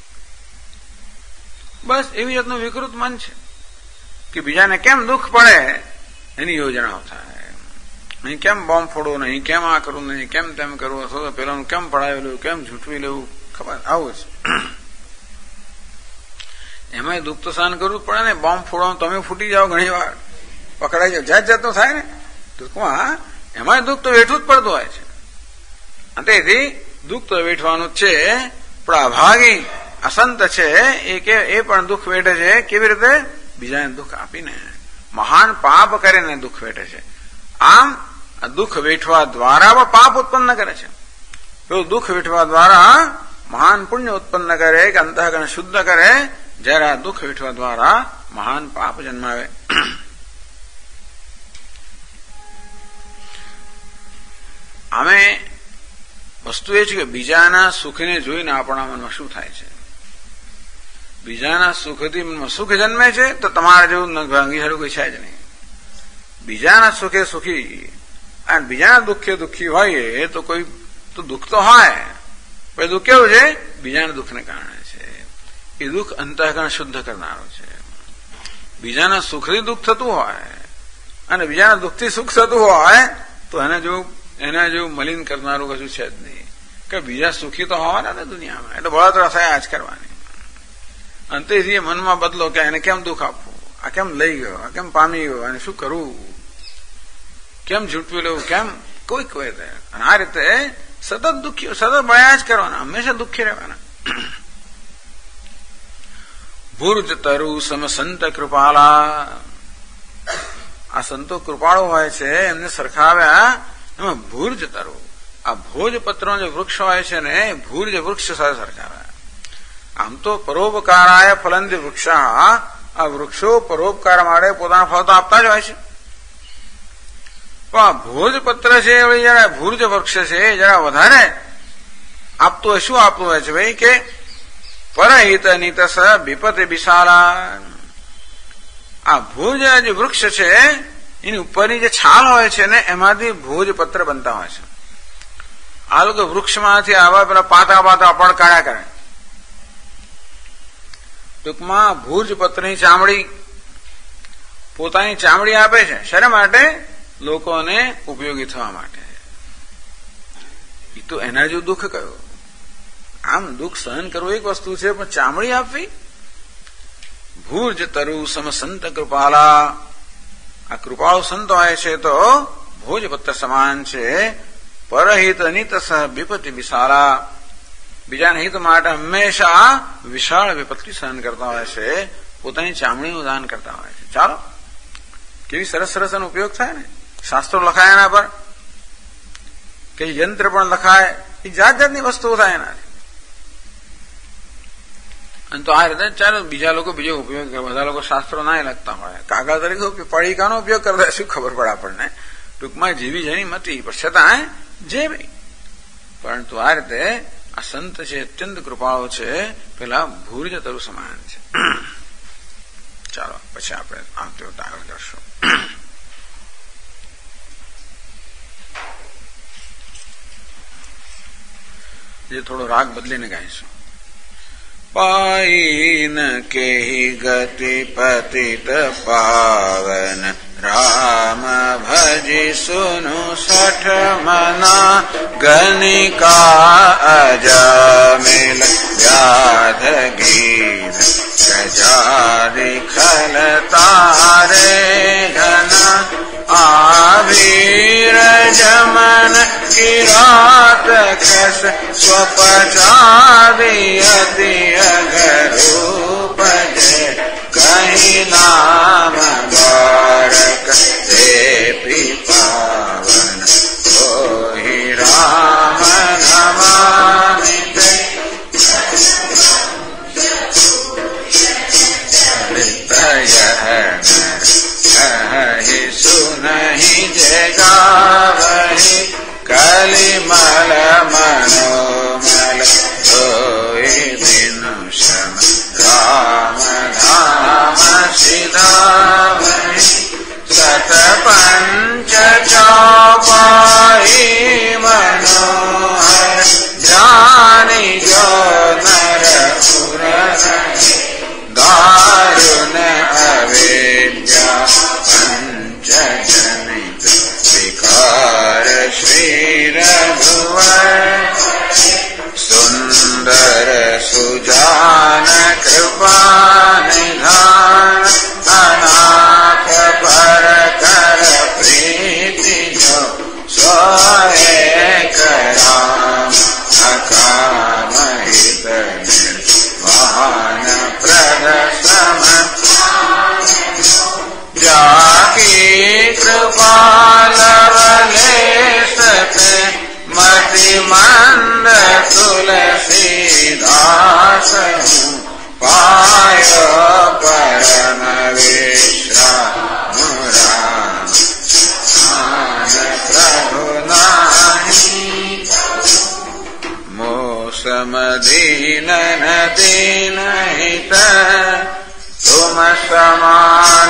બસ એવી જાતનું વિકૃત મન છે કે બીજાને કેમ દુઃખ પડે એની યોજનાઓ થાય. નહીં કેમ બોમ્બ ફોડવું, નહીં કેમ આ કરવું, નહીં કેમ તેમ કરવું, અથવા તો પેલાનું કેમ પડાવી લેવું, કેમ ઝૂંટવી લેવું, ખબર આવું છે. એમાં દુઃખ તો સહન કરવું જ પડે ને. બોમ્બ ફોડવાનું તમે ફૂટી જાઓ, ઘણી વાર પકડાઈ જાઓ, જાત જાતનું થાય ને દુઃખમાં, એમાં દુઃખ તો વેઠવું જ પડતું હોય છે. તેથી દુઃખ તો વેઠવાનું જ છે. પણ અભાગી અસંત છે એ પણ દુઃખ વેઠે છે. કેવી રીતે? બીજાને દુઃખ આપીને, મહાન પાપ કરીને દુઃખ વેઠે છે. આમ દુઃખ વેઠવા દ્વારા પાપ ઉત્પન્ન કરે છે. પેલું દુઃખ વેઠવા દ્વારા મહાન પુણ્ય ઉત્પન્ન કરે કે અંતઃકરણ શુદ્ધ કરે, જયારે આ દુઃખ વેઠવા દ્વારા મહાન પાપ જન્માવે. અમે વસ્તુ એ છે કે બીજાના સુખને જોઈને આપણા મનમાં શું થાય છે. બીજાના સુખથી મનમાં સુખ જન્મે છે તો તમારા જેવું ભાંગી સારું કોઈ છે જ નહીં. બીજાના સુખે સુખી અને બીજાના દુઃખે દુઃખી હોય એ તો કોઈ તો દુઃખ તો હોય, પણ દુઃખ કેવું છે? બીજાના દુઃખને કારણે છે. એ દુઃખ અંતઃકરણ શુદ્ધ કરનારો છે. બીજાના સુખથી દુઃખ થતું હોય અને બીજાના દુઃખથી સુખ થતું હોય તો એના જેવું મલિન કરનારું કશું છે જ નહીં. કે બીજા સુખી તો હોવાના ને દુનિયામાં, એટલે બળતરા થયા જ કરવાની. અંતેથી મનમાં બદલો કે એને કેમ દુઃખ આપવું, આ કેમ લઈ ગયો, આ કેમ પામી ગયો, અને શું કરવું, કેમ ઝૂંટવી લેવું, કેમ કોઈ અને આ રીતે સતત દુઃખી, સતત બળ્યા જ કરવાના, હંમેશા દુઃખી રહેવાના. ભુર્જ તરુ સમ સંત કૃપાલા. આ સંતો કૃપાળો હોય છે, એમને સરખાવ્યા એમાં ભુર્જ તરુ. આ ભોજપત્ર જે વૃક્ષ હોય છે ને, ભુર્જ વૃક્ષ સાથે સરખાવ્યા. આમ તો પરોપકારાય ફલંદી વૃક્ષા આ વૃક્ષો પરોપકાર માટે પોતાના ફળ તો આપતા જ હોય છે, પણ આ ભોજપત્ર છે એ જરા ભૂર્જ વૃક્ષ છે એ જરા વધારે આપતું હોય. શું આપતું હોય છે ભાઈ કે પરહિત નિતસ વિપત વિશાલા. આ ભોજ જે વૃક્ષ છે એની ઉપરની જે છાલ હોય છે ને એમાંથી ભોજપત્ર બનતા હોય છે. આ લોકો વૃક્ષમાંથી આવા પેલા પાતા અપડ કાઢ્યા કરે. ટૂંકમાં ભોજપત્રની ચામડી પોતાની ચામડી આપે છે શેના માટે? લોકોને ઉપયોગી થવા માટે. એ તો એના જેવું દુઃખ કયું? આમ દુઃખ સહન કરવું એક વસ્તુ છે, પણ ચામડી આપવી. ભૂર્જ તરુ સમ સંત કૃપાલા. આ કૃપાળુ સંત હોય છે તો ભોજપત્ર સમાન છે. પરહિત નિતસ વિપત્તિ વિશાલા. બીજાના હિત માટે હંમેશા વિશાળ વિપત્તિ સહન કરતા હોય છે, પોતાની ચામડીનું દાન કરતા હોય છે. ચાલો, કેવી સરસ સરસ એનો ઉપયોગ થાય ને. શાસ્ત્રો લખાય એના પર, કે યંત્ર પણ લખાય, એ જાત જાતની વસ્તુઓ થાય એનાથી. અને તો આ રીતે ચાલો બીજા લોકો બીજો ઉપયોગ કરે. બધા લોકો શાસ્ત્રો ના લખતા હોય, કાગળ તરીકે પડીકાનો ઉપયોગ કરતા શું ખબર પડે આપણને. ટૂંકમાં જેવી જેની મતી, પણ છતાં જે ભાઈ. પરંતુ આ રીતે આ સંત છે અત્યંત કૃપાળો છે, પેલા ભૂર્જ તરુ સમાન છે. ચાલો પછી આપણે આમ તેઓ આગળ કરશું. જે થોડો રાગ બદલીને ગાઈશું. પાઈન કેહી ગતિ પતિત પાવન રામ ભજી સુनु સઠ મના ગનિકા અજમિલ વ્યાધ ગીર ગજારી ખલ તારે ઘન આવીર જમન કિરાત કસ સ્વપચારી અતિ અઘરૂપ જય કહી નામ બારક તે પાવન ઓહી રામ નમામિ તે કહી સુનહી જય ગાવહી કલિમલ મનોમલ ધોઈ વિનુષમ રામ ધામ સિધાવહી સત પંચ ચોપાઈ મનોહર જાની જો નર પુર દારુણ અવિદ્યા પંચ જનિત વિકાર શ્રી રઘુવર સુંદર સુજાન કૃપા નિધાન અનાથ પર કર પ્રીતિ જો સ્વયે કરામ અકામ હિત નિર્વાણ પ્રદ સમ જાકી કૃપા લવલેશ તે મતિ મંદ તુલસીદાસ પાયો પરમ વિશ્રામ રામ પ્રભુ નાહી મોસમ દીન દીન હિત तुम समान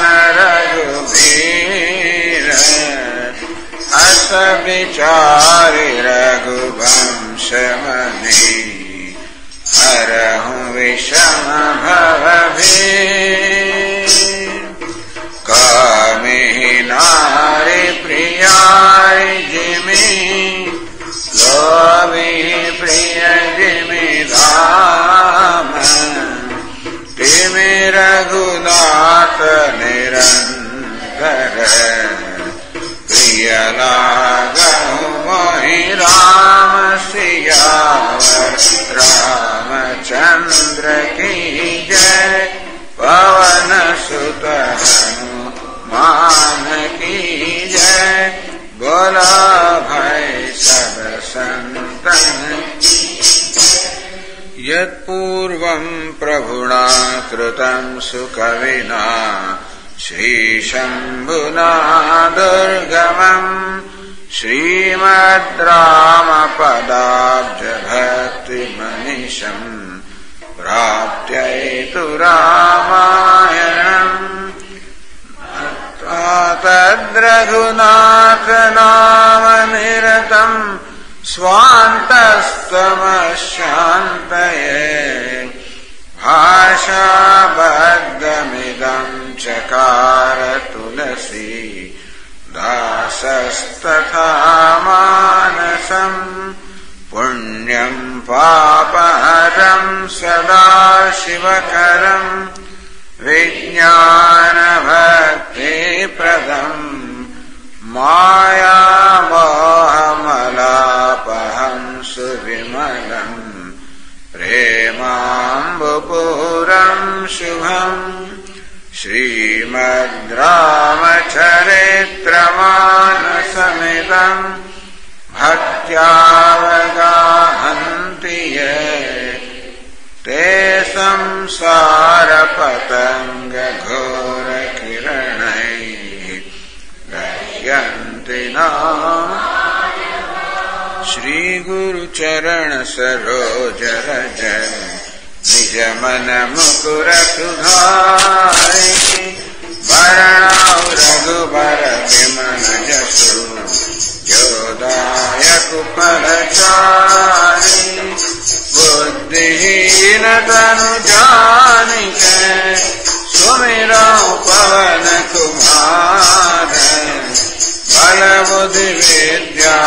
रघुबीर अस विचारि रघुवंश मनि हरहु विषम भवभीर कामिहि नारि प्रियारि जिमि लोभिहि प्रिय जिमि धाम तिमि रघुनाथ निरंतर प्रिय लागहु मोहि राम सियावर रामचंद्र की जय पवन सुत हनुमान की जय बोला भाई सब संतन यत्पूर्वं प्रभुना कृतं सुकविना श्रीशम्भुना दुर्गमम् श्रीमद्रामपदाब्जभक्तिमनिशम् प्राप्त्यैतु रामायणम् तद्रघुनाथनामनिरतम् स्वान्तस्तमशान्तये भाषाबद्धमिदं चकार तुलसी दासस्तथा मानसम् पुण्यं पापहरं सदा शिवकरं विज्ञानभक्तिप्रदम् मायामोहमलापहं सुविमलम् प्रेमाम्बुपूरं शुभम् श्रीमद्रामचरित्रमानसमिदम् भक्त्यावगाहन्ति ये ते संसारपतङ्गघोरकिरणैः गह्यन्ति नाम श्रीगुरुचरण सरोज रज निजमन मुकुर सुधारि वरणाउ रघुबर विमल जसु जोदायक फलचारि बुद्धिहीन तनु जानिके सुमिरौ पवन कुमार बल बुद्धि विद्या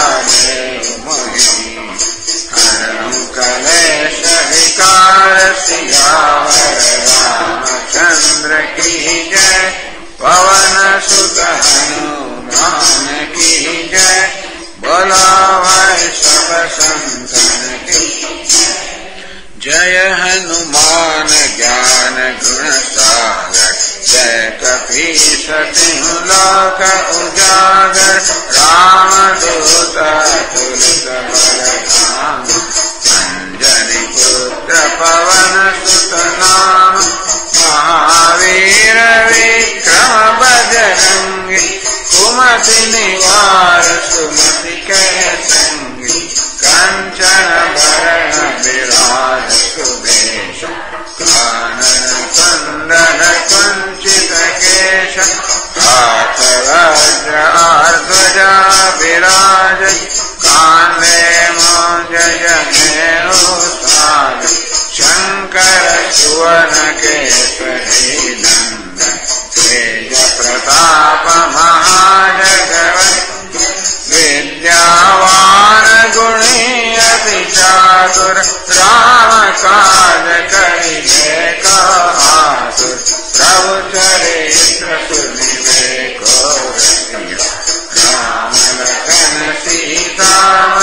कलेश विकार सियावर रामचंद्र की जय पवन सुत हनुमान की जय बोला भाई सब संतन की जय हनुमान ज्ञान गुण सागर जय कपीस तिहु लोक उजागर रामदूत तुलित बलधाम अंजनी पुत्र पवन सुत नाम महावीर विक्रम बजरंगी कुमति निवार सुमति के संगी कंचन भरण विराज सुवेश कानन कुंडल कुंचित केश हाथ वज्र ध्वजा विराज कांधे मौज जनेऊ साज शंकर सुवन केसरी नंदन तेज प्रताप महाजगवंत विद्यावान गुणी अति चातुर राम काज करिबे कहातुर प्रभु चरित्र सुनिबे को राम लखन सीता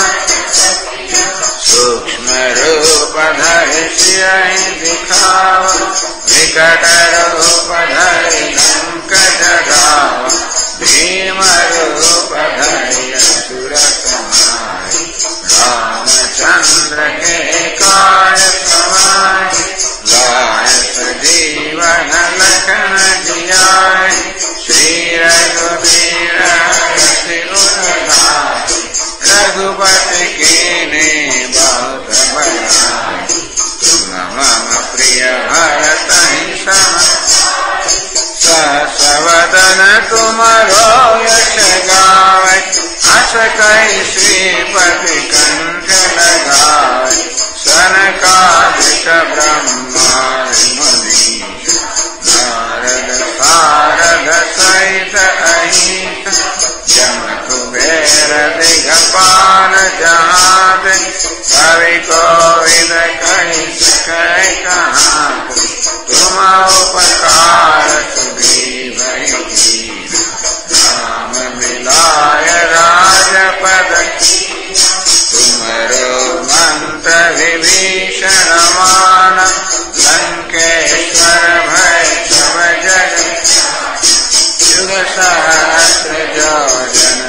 सूक्ष्म रूप धरि सियहि दिखाव विकट रूप धरि लंक जगाव भीम रूप धरि असुर संहारे रामचंद्र के काज समाहि लाय सजीवन लखन जियाहि श्री रघुवीर हरषि उर लाहि रघुपति कीन्हि बहुत बड़ाई तुम मम प्रिय भरतहि सम सहस वदन तुमरो यश गावै अस कहि श्रीपति कंठ लगावै सनकादिक ब्रह्मादि मुनीश नारद सारद सहित अहित जम कुबेर दिगपाल जहात कवि कोविद कहि सकै कहात तुम उपकार सुग्रीव राम मिलाय राजपद तुमरो मंत्र विभीषण मान लंकेश्वर भय सब जग युग सहस्र योजन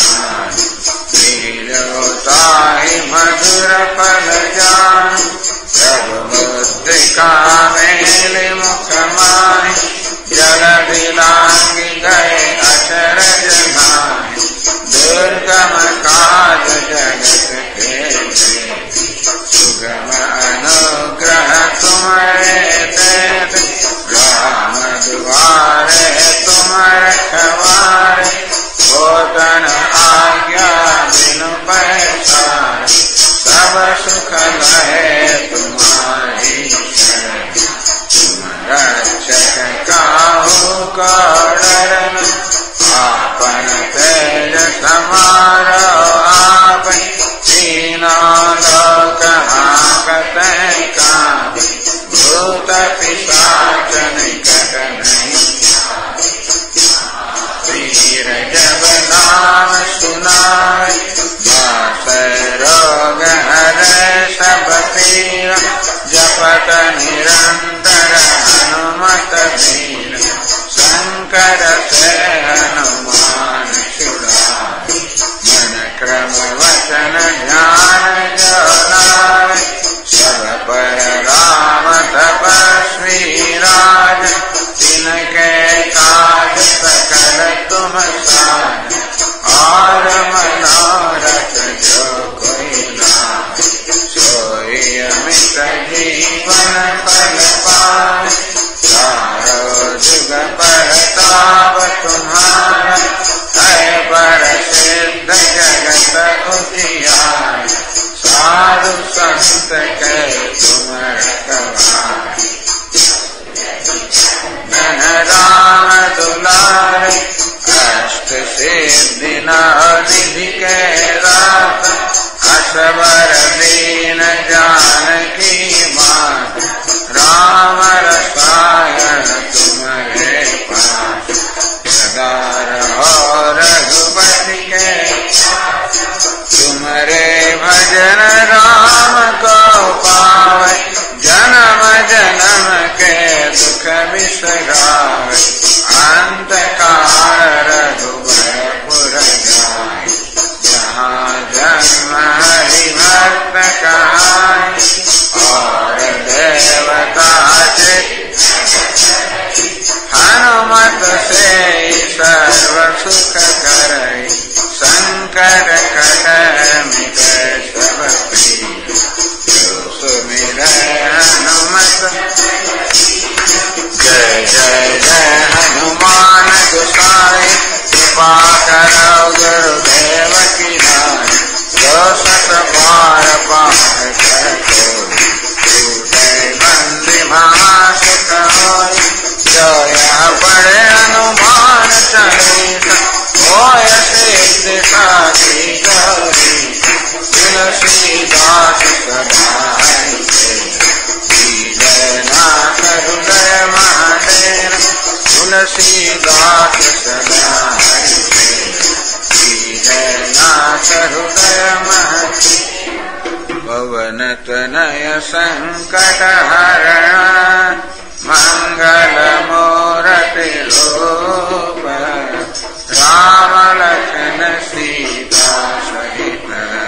प्रधान लीलोताहि मधुर फल जान प्रभु मुद्रिका मेले मुख माहि जलधि लांघि गए अचरज नाहि दुर्गम काज जगत के सुगम अनुग्रह तुम्हारे देत राम दुआरे तुम रखवारे होतन आज्ञा बिनु पैसार सब सुख लहे तुम्हारी शरण तुम रक्षक काहू को डरन आपन तेज समारो आप तीनों लोक हाकत कांप भूत पिशाच निकट नहीं वीर जब नाम सुनाए बास रोग हरे सब पीरा जपत निरंतर हनुमत वीर शंकर से हनुमान छुड़ाए मन क्रम वचन ध्यान जो लाए सब पर राम तपस्वी राज तिनके काज सकल तुम साज और मनोरथ जो कोई लाए सोई अमित जीवन फल पाए चारों जुग परताप तुम्हारा है पर सिद्ध जगत उजियार साधु संत के तुम रखवारे धन राम दुलारे कष्ट सिद्धि निधि के दाता असबर दीन जानकी मात राम रसायन तुम्हारे पास सदा रहो रघुपति के तुम्हारे भजन राम को पावे जन्म जन्म के दुख बिसरावे अंत काल रघुबरपुर जाए जहाँ जन्म हरि भक्त कहाए और देवता चित हनुमत से सर्व सुख करे संकर कट मिट सब पीर जो सुमिर हनुमत जय जय जय हनुमान गोसाई कृपा करो गुरुदेव की नाई जो सत बार पाठ कर टूटे बंदी महासुख होई जो यह पढ़े हनुमान चालीसा होय सिद्धि साखी गौरी तुलसीदास सदाई नाथ हृदय महादेव तुलसीदास सदाई नाथ हृदय महादेव पवन तनय संकट हरण मंगल मूर्ति रूप राम लखन सीता सहित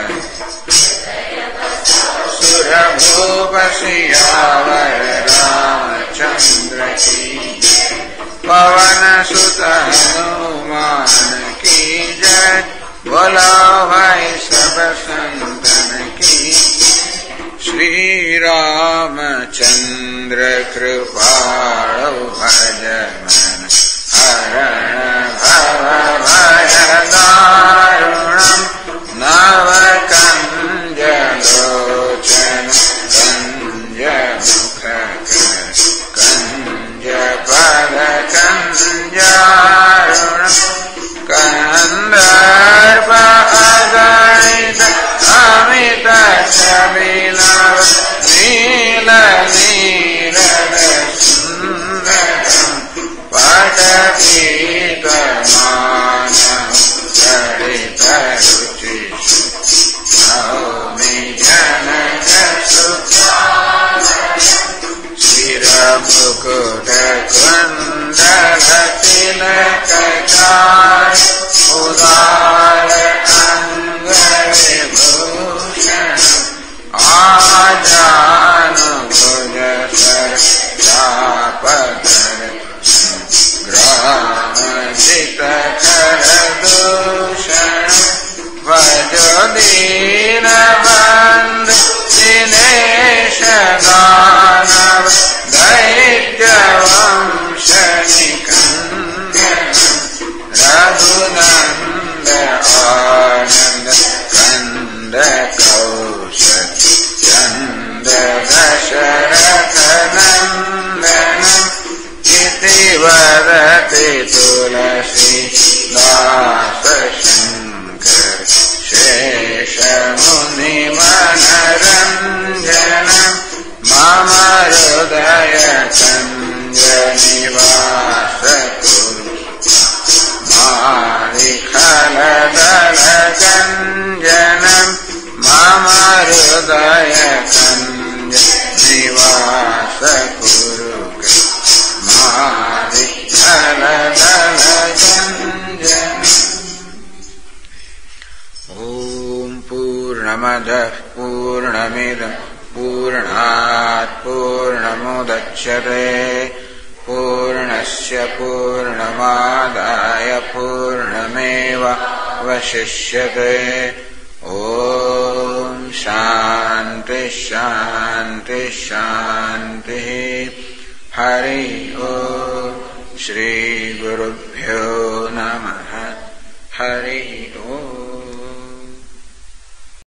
सुरभूप सियावर रामचंद्र की पवन सुत हनुमान की जय बोलो भाई सब संतन की श्री रामचंद्र कृपाळु भज मन हरण भव भय दारुणम् नव कंज लोचन कंज मुख कंज पद कंजारुणम् कंदर्प अगणित अमित छबिलव नील नीरद सुंदरम् पटपीत मानव ललित रुचि नौमि जनक शिर मुकुट कुंडल तिलक चार उदार अंग विभूषण आजानु पीडितकरदूषण भजो दीनबन्धु दिनेश दानव दैत्यवंशनिकन्दन रघुनन्द आनन्द कन्द कौशल चन्द दशरथनन्दन इति वदति तुलसीदास शङ्कर शेषमुनिमनरञ्जन मम हृदय निवास कुरु मारिखलदलगञ्जन मम हृदय निवास कुरु मारिखलदलगञ्जन। ॐ पूर्णमदः पूर्णमिदं पूर्णात् पूर्णमुदच्यते पूर्णस्य पूर्णमादाय पूर्णमेवावशिष्यते। ॐ शान्ति शान्ति शान्तिः। हरि ॐ श्रीगुरुभ्यो नमः। हरि